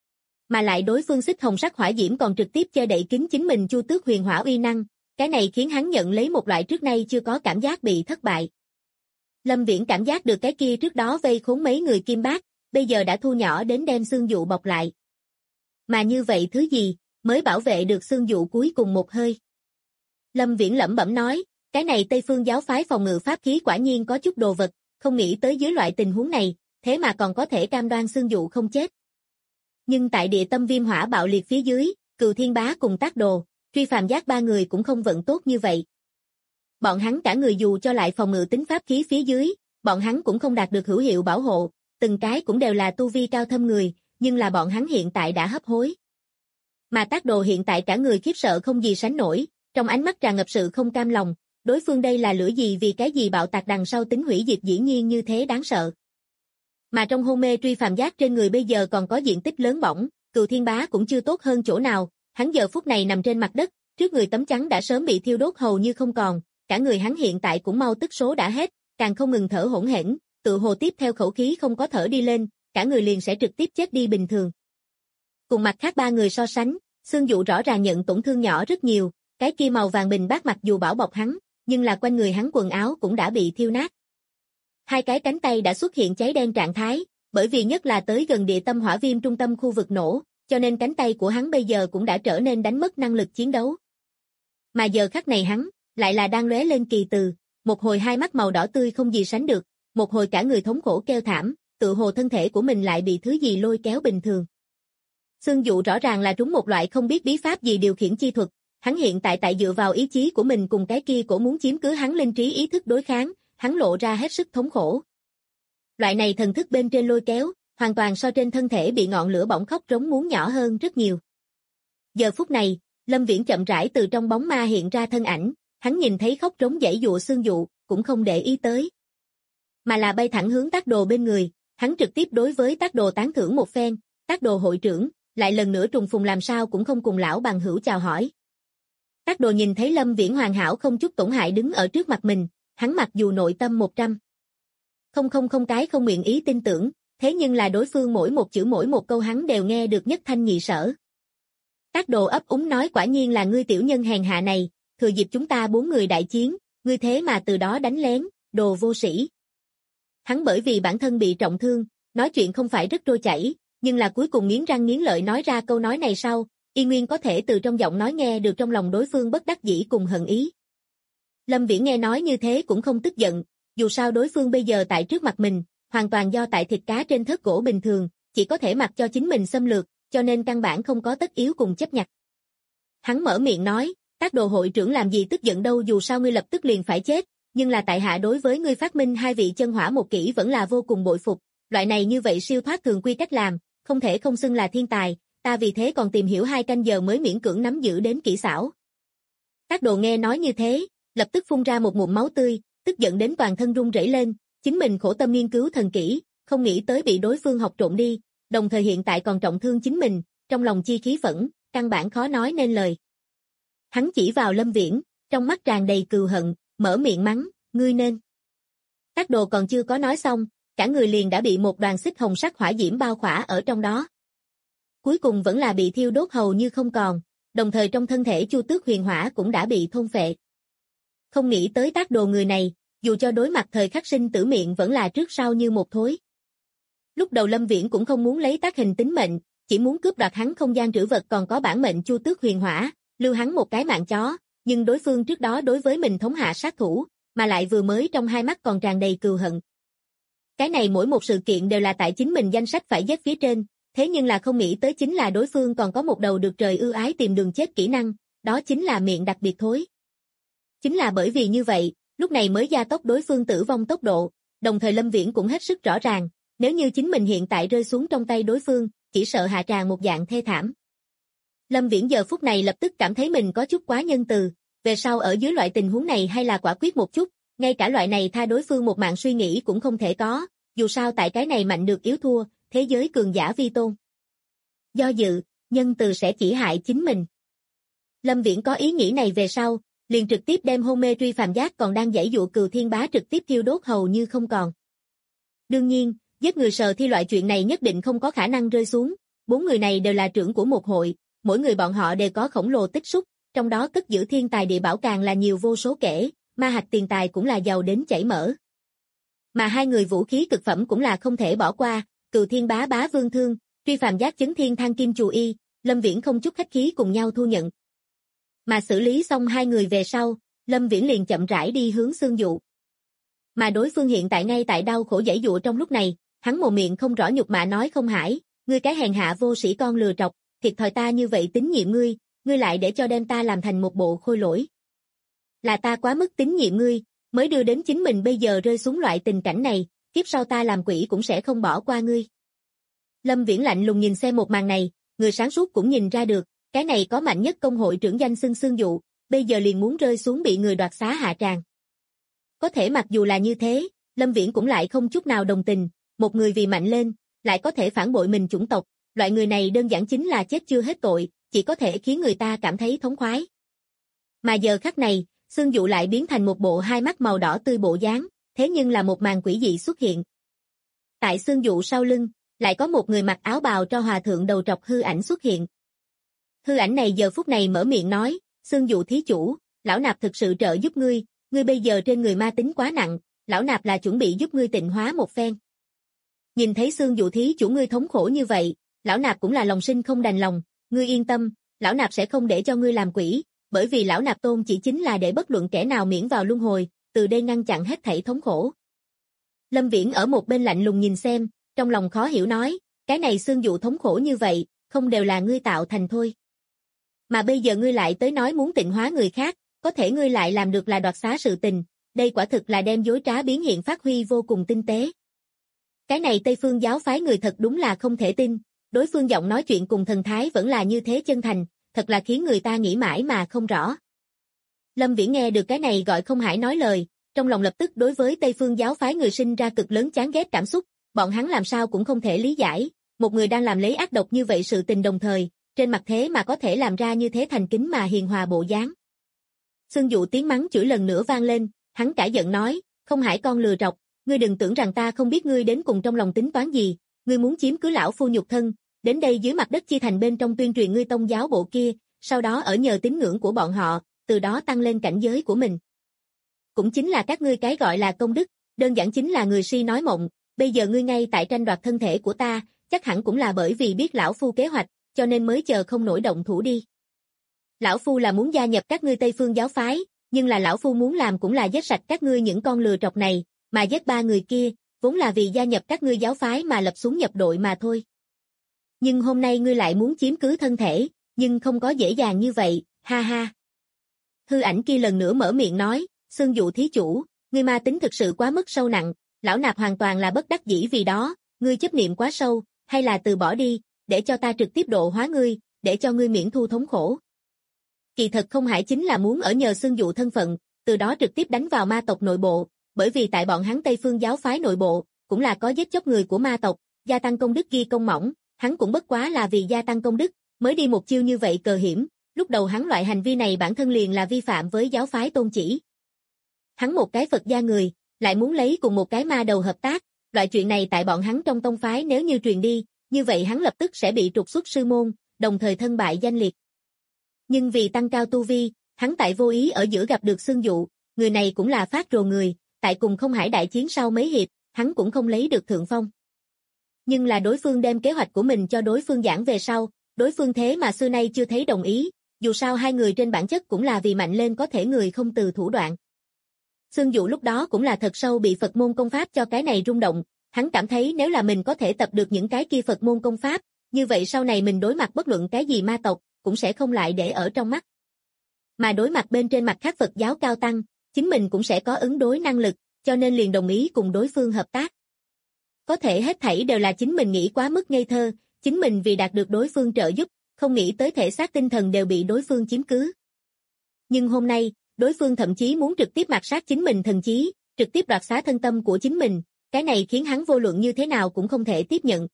Mà lại đối phương xích hồng sắc hỏa diễm còn trực tiếp che đậy kín chính mình Chu Tước huyền hỏa uy năng, cái này khiến hắn nhận lấy một loại trước nay chưa có cảm giác bị thất bại. Lâm Viễn cảm giác được cái kia trước đó vây khốn mấy người Kim Bác, bây giờ đã thu nhỏ đến đem Xương Dụ bọc lại. Mà như vậy thứ gì, mới bảo vệ được Xương Dụ cuối cùng một hơi? Lâm Viễn lẩm bẩm nói, cái này Tây Phương giáo phái phòng ngự pháp khí quả nhiên có chút đồ vật, không nghĩ tới dưới loại tình huống này, thế mà còn có thể cam đoan Xương Dụ không chết. Nhưng tại địa tâm viêm hỏa bạo liệt phía dưới, Cừu Thiên Bá cùng Tác Đồ, Truy Phàm Giác ba người cũng không vận tốt như vậy. Bọn hắn cả người dù cho lại phòng ngự tính pháp khí phía dưới, bọn hắn cũng không đạt được hữu hiệu bảo hộ, từng cái cũng đều là tu vi cao thâm người, nhưng là bọn hắn hiện tại đã hấp hối. Mà Tác Đồ hiện tại cả người khiếp sợ không gì sánh nổi, trong ánh mắt tràn ngập sự không cam lòng, đối phương đây là lửa gì vì cái gì bạo tạc đằng sau tính hủy diệt dĩ nhiên như thế đáng sợ. Mà trong hôn mê Truy Phàm Giác trên người bây giờ còn có diện tích lớn bỏng, Cừu Thiên Bá cũng chưa tốt hơn chỗ nào, hắn giờ phút này nằm trên mặt đất, trước người tấm chắn đã sớm bị thiêu đốt hầu như không còn, cả người hắn hiện tại cũng mau tức số đã hết, càng không ngừng thở hổn hển, tự hồ tiếp theo khẩu khí không có thở đi lên, cả người liền sẽ trực tiếp chết đi bình thường. Cùng mặt khác ba người so sánh, Xương Dụ rõ ràng nhận tổn thương nhỏ rất nhiều, cái kia màu vàng bình bát mặc dù bảo bọc hắn, nhưng là quanh người hắn quần áo cũng đã bị thiêu nát. Hai cái cánh tay đã xuất hiện cháy đen trạng thái, bởi vì nhất là tới gần địa tâm hỏa viêm trung tâm khu vực nổ, cho nên cánh tay của hắn bây giờ cũng đã trở nên đánh mất năng lực chiến đấu. Mà giờ khắc này hắn, lại là đang lóe lên kỳ từ, một hồi hai mắt màu đỏ tươi không gì sánh được, một hồi cả người thống khổ kêu thảm, tự hồ thân thể của mình lại bị thứ gì lôi kéo bình thường. Xương Dụ rõ ràng là trúng một loại không biết bí pháp gì điều khiển chi thuật, hắn hiện tại dựa vào ý chí của mình cùng cái kia cổ muốn chiếm cứ hắn linh trí ý thức đối kháng, hắn lộ ra hết sức thống khổ. Loại này thần thức bên trên lôi kéo, hoàn toàn so trên thân thể bị ngọn lửa bỏng khóc rống muốn nhỏ hơn rất nhiều. Giờ phút này, Lâm Viễn chậm rãi từ trong bóng ma hiện ra thân ảnh, hắn nhìn thấy khóc rống giãy giụa Xương Dụ, cũng không để ý tới. Mà là bay thẳng hướng Tác Đồ bên người, hắn trực tiếp đối với Tác Đồ tán thưởng một phen, Tác Đồ hội trưởng, lại lần nữa trùng phùng làm sao cũng không cùng lão bằng hữu chào hỏi. Tác Đồ nhìn thấy Lâm Viễn hoàn hảo không chút tổn hại đứng ở trước mặt mình, hắn mặc dù nội tâm 100. Không cái không nguyện ý tin tưởng, thế nhưng là đối phương mỗi một chữ mỗi một câu hắn đều nghe được nhất thanh nhị sở. Tác Đồ ấp úng nói quả nhiên là ngươi tiểu nhân hèn hạ này, thừa dịp chúng ta 4 người đại chiến, ngươi thế mà từ đó đánh lén, đồ vô sĩ. Hắn bởi vì bản thân bị trọng thương, nói chuyện không phải rất trôi chảy, nhưng là cuối cùng nghiến răng nghiến lợi nói ra câu nói này sau, y nguyên có thể từ trong giọng nói nghe được trong lòng đối phương bất đắc dĩ cùng hận ý. Lâm Viễn nghe nói như thế cũng không tức giận, dù sao đối phương bây giờ tại trước mặt mình, hoàn toàn do tại thịt cá trên thớt gỗ bình thường, chỉ có thể mặc cho chính mình xâm lược, cho nên căn bản không có tất yếu cùng chấp nhặt. Hắn mở miệng nói, Tác Đồ hội trưởng làm gì tức giận đâu dù sao ngươi lập tức liền phải chết, nhưng là tại hạ đối với ngươi phát minh hai vị chân hỏa một kỹ vẫn là vô cùng bội phục, loại này như vậy siêu thoát thường quy cách làm, không thể không xưng là thiên tài, ta vì thế còn tìm hiểu 2 canh giờ mới miễn cưỡng nắm giữ đến kỹ xảo. Tác Đồ nghe nói như thế, lập tức phun ra một ngụm máu tươi, tức giận đến toàn thân run rẩy lên, chính mình khổ tâm nghiên cứu thần kỹ, không nghĩ tới bị đối phương học trộm đi, đồng thời hiện tại còn trọng thương chính mình, trong lòng chi khí phẫn, căn bản khó nói nên lời. Hắn chỉ vào Lâm Viễn, trong mắt tràn đầy cừu hận, mở miệng mắng, ngươi nên. Tác Đồ còn chưa có nói xong, cả người liền đã bị một đoàn xích hồng sắc hỏa diễm bao khỏa ở trong đó. Cuối cùng vẫn là bị thiêu đốt hầu như không còn, đồng thời trong thân thể Chu Tước huyền hỏa cũng đã bị thôn phệ. Không nghĩ tới Tác Đồ người này, dù cho đối mặt thời khắc sinh tử miệng vẫn là trước sau như một thối. Lúc đầu Lâm Viễn cũng không muốn lấy Tác Hình tính mệnh, chỉ muốn cướp đoạt hắn không gian trữ vật còn có bản mệnh Chu Tước huyền hỏa, lưu hắn một cái mạng chó, nhưng đối phương trước đó đối với mình thống hạ sát thủ, mà lại vừa mới trong hai mắt còn tràn đầy cừu hận. Cái này mỗi một sự kiện đều là tại chính mình danh sách phải giết phía trên, thế nhưng là không nghĩ tới chính là đối phương còn có một đầu được trời ưu ái tìm đường chết kỹ năng, đó chính là miệng đặc biệt thối. Chính là bởi vì như vậy, lúc này mới gia tốc đối phương tử vong tốc độ, đồng thời Lâm Viễn cũng hết sức rõ ràng, nếu như chính mình hiện tại rơi xuống trong tay đối phương, chỉ sợ hạ tràng một dạng thê thảm. Lâm Viễn giờ phút này lập tức cảm thấy mình có chút quá nhân từ, về sau ở dưới loại tình huống này hay là quả quyết một chút, ngay cả loại này tha đối phương một mạng suy nghĩ cũng không thể có, dù sao tại cái này mạnh được yếu thua, thế giới cường giả vi tôn. Do dự, nhân từ sẽ chỉ hại chính mình. Lâm Viễn có ý nghĩ này về sau, liền trực tiếp đem hôn mê Truy Phàm Giác còn đang giãy giụa Cừu Thiên Bá trực tiếp thiêu đốt hầu như không còn. Đương nhiên, giết người sờ thi loại chuyện này nhất định không có khả năng rơi xuống, 4 người này đều là trưởng của một hội, mỗi người bọn họ đều có khổng lồ tích xúc, trong đó cất giữ thiên tài địa bảo càng là nhiều vô số kể, ma hạch tiền tài cũng là giàu đến chảy mỡ. Mà 2 người vũ khí cực phẩm cũng là không thể bỏ qua, Cừu Thiên Bá Bá Vương Thương, Truy Phàm Giác Chấn Thiên Thang Kim Chù Y, Lâm Viễn không chút khách khí cùng nhau thu nhận. Mà xử lý xong 2 người về sau, Lâm Viễn liền chậm rãi đi hướng Xương Dụ. Mà đối phương hiện tại ngay tại đau khổ giãy giụa trong lúc này, hắn mồm miệng không rõ nhục mạ nói không hải, ngươi cái hèn hạ vô sĩ con lừa trọc, thiệt thòi ta như vậy tín nhiệm ngươi, ngươi lại để cho đem ta làm thành một bộ khôi lỗi. Là ta quá mức tín nhiệm ngươi, mới đưa đến chính mình bây giờ rơi xuống loại tình cảnh này, kiếp sau ta làm quỷ cũng sẽ không bỏ qua ngươi. Lâm Viễn lạnh lùng nhìn xem một màn này, người sáng suốt cũng nhìn ra được, cái này có mạnh nhất công hội trưởng danh xưng Sương Dụ, bây giờ liền muốn rơi xuống bị người đoạt xá hạ tràng. Có thể mặc dù là như thế, Lâm Viễn cũng lại không chút nào đồng tình, một người vì mạnh lên, lại có thể phản bội mình chủng tộc, loại người này đơn giản chính là chết chưa hết tội, chỉ có thể khiến người ta cảm thấy thống khoái. Mà giờ khắc này, Sương Dụ lại biến thành một bộ hai mắt màu đỏ tươi bộ dáng, thế nhưng là một màn quỷ dị xuất hiện. Tại Sương Dụ sau lưng, lại có một người mặc áo bào tro hòa thượng đầu trọc hư ảnh xuất hiện. Hư ảnh này giờ phút này mở miệng nói, Sương Dụ thí chủ, lão nạp thực sự trợ giúp ngươi bây giờ trên người ma tính quá nặng, lão nạp là chuẩn bị giúp ngươi tịnh hóa một phen. Nhìn thấy Sương Dụ thí chủ ngươi thống khổ như vậy, lão nạp cũng là lòng sinh không đành lòng, ngươi yên tâm, lão nạp sẽ không để cho ngươi làm quỷ, bởi vì lão nạp tôn chỉ chính là để bất luận kẻ nào miễn vào luân hồi, từ đây ngăn chặn hết thảy thống khổ. Lâm Viễn ở một bên lạnh lùng nhìn xem, trong lòng khó hiểu nói, cái này Sương Dụ thống khổ như vậy, không đều là ngươi tạo thành thôi. Mà bây giờ ngươi lại tới nói muốn tịnh hóa người khác, có thể ngươi lại làm được là đoạt xá sự tình, đây quả thực là đem dối trá biến hiện phát huy vô cùng tinh tế. Cái này Tây Phương giáo phái người thật đúng là không thể tin, đối phương giọng nói chuyện cùng thần thái vẫn là như thế chân thành, thật là khiến người ta nghĩ mãi mà không rõ. Lâm Viễn nghe được cái này gọi không hải nói lời, trong lòng lập tức đối với Tây Phương giáo phái người sinh ra cực lớn chán ghét cảm xúc, bọn hắn làm sao cũng không thể lý giải, một người đang làm lấy ác độc như vậy sự tình đồng thời, trên mặt thế mà có thể làm ra như thế thành kính mà hiền hòa bộ dáng. Sương Dụ tiếng mắng chửi lần nữa vang lên, hắn cả giận nói, không hải con lừa trọc, ngươi đừng tưởng rằng ta không biết ngươi đến cùng trong lòng tính toán gì, ngươi muốn chiếm cứ lão phu nhục thân, đến đây dưới mặt đất chi thành bên trong tuyên truyền ngươi tông giáo bộ kia, sau đó ở nhờ tín ngưỡng của bọn họ, từ đó tăng lên cảnh giới của mình. Cũng chính là các ngươi cái gọi là công đức, đơn giản chính là người si nói mộng, bây giờ ngươi ngay tại tranh đoạt thân thể của ta, chắc hẳn cũng là bởi vì biết lão phu kế hoạch, cho nên mới chờ không nổi động thủ đi. Lão phu là muốn gia nhập các ngươi Tây Phương giáo phái, nhưng là lão phu muốn làm cũng là giết sạch các ngươi những con lừa trọc này, mà giết ba người kia, vốn là vì gia nhập các ngươi giáo phái mà lập xuống nhập đội mà thôi. Nhưng hôm nay ngươi lại muốn chiếm cứ thân thể, nhưng không có dễ dàng như vậy, ha ha. Hư ảnh kia lần nữa mở miệng nói, Sương Dụ thí chủ, ngươi ma tính thực sự quá mức sâu nặng, lão nạp hoàn toàn là bất đắc dĩ vì đó, ngươi chấp niệm quá sâu, hay là từ bỏ đi, để cho ta trực tiếp độ hóa ngươi, để cho ngươi miễn thu thống khổ. Kỳ thật không hải chính là muốn ở nhờ Sương Dụ thân phận, từ đó trực tiếp đánh vào ma tộc nội bộ, bởi vì tại bọn hắn Tây Phương giáo phái nội bộ, cũng là có giết chóc người của ma tộc, gia tăng công đức ghi công mỏng, hắn cũng bất quá là vì gia tăng công đức, mới đi một chiêu như vậy cờ hiểm, lúc đầu hắn loại hành vi này bản thân liền là vi phạm với giáo phái tôn chỉ. Hắn một cái Phật gia người, lại muốn lấy cùng một cái ma đầu hợp tác, loại chuyện này tại bọn hắn trong tông phái nếu như truyền đi, như vậy hắn lập tức sẽ bị trục xuất sư môn, đồng thời thân bại danh liệt. Nhưng vì tăng cao tu vi, hắn tại vô ý ở giữa gặp được Sương Dụ, người này cũng là phát rồ người, tại cùng không hải đại chiến sau mấy hiệp, hắn cũng không lấy được thượng phong. Nhưng là đối phương đem kế hoạch của mình cho đối phương giảng về sau, đối phương thế mà xưa nay chưa thấy đồng ý, dù sao hai người trên bản chất cũng là vì mạnh lên có thể người không từ thủ đoạn. Sương Dụ lúc đó cũng là thật sâu bị Phật môn công pháp cho cái này rung động, hắn cảm thấy nếu là mình có thể tập được những cái kia Phật môn công pháp, như vậy sau này mình đối mặt bất luận cái gì ma tộc, cũng sẽ không lại để ở trong mắt. Mà đối mặt bên trên mặt khác Phật giáo cao tăng, chính mình cũng sẽ có ứng đối năng lực, cho nên liền đồng ý cùng đối phương hợp tác. Có thể hết thảy đều là chính mình nghĩ quá mức ngây thơ, chính mình vì đạt được đối phương trợ giúp, không nghĩ tới thể xác tinh thần đều bị đối phương chiếm cứ. Nhưng hôm nay, đối phương thậm chí muốn trực tiếp mạt sát chính mình thần chí, trực tiếp đoạt xá thân tâm của chính mình, cái này khiến hắn vô luận như thế nào cũng không thể tiếp nhận.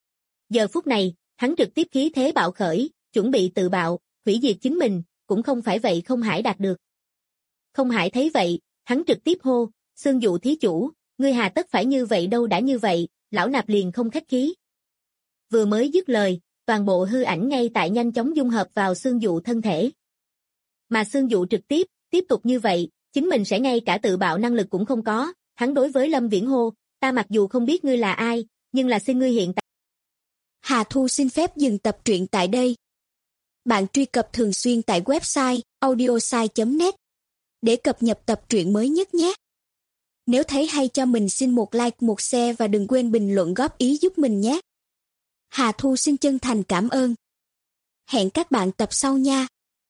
Giờ phút này, hắn trực tiếp khí thế bạo khởi, chuẩn bị tự bạo, hủy diệt chính mình, cũng không phải vậy không hải đạt được. Không hải thấy vậy, hắn trực tiếp hô, Sương Dụ thí chủ, ngươi hà tất phải như vậy đâu đã như vậy, lão nạp liền không khách khí. Vừa mới dứt lời, toàn bộ hư ảnh ngay tại nhanh chóng dung hợp vào Sương Dụ thân thể. Mà Sương Dụ trực tiếp tục như vậy, chính mình sẽ ngay cả tự bạo năng lực cũng không có, hắn đối với Lâm Viễn hô, ta mặc dù không biết ngươi là ai, nhưng là xin ngươi hiện tại.
Hà Thu xin phép dừng tập truyện tại đây. Bạn truy cập thường xuyên tại website audiosai.net để cập nhật tập truyện mới nhất nhé. Nếu thấy hay cho mình xin một like, một share và đừng quên bình luận góp ý giúp mình nhé. Hà Thu xin chân thành cảm ơn. Hẹn các bạn tập sau nha.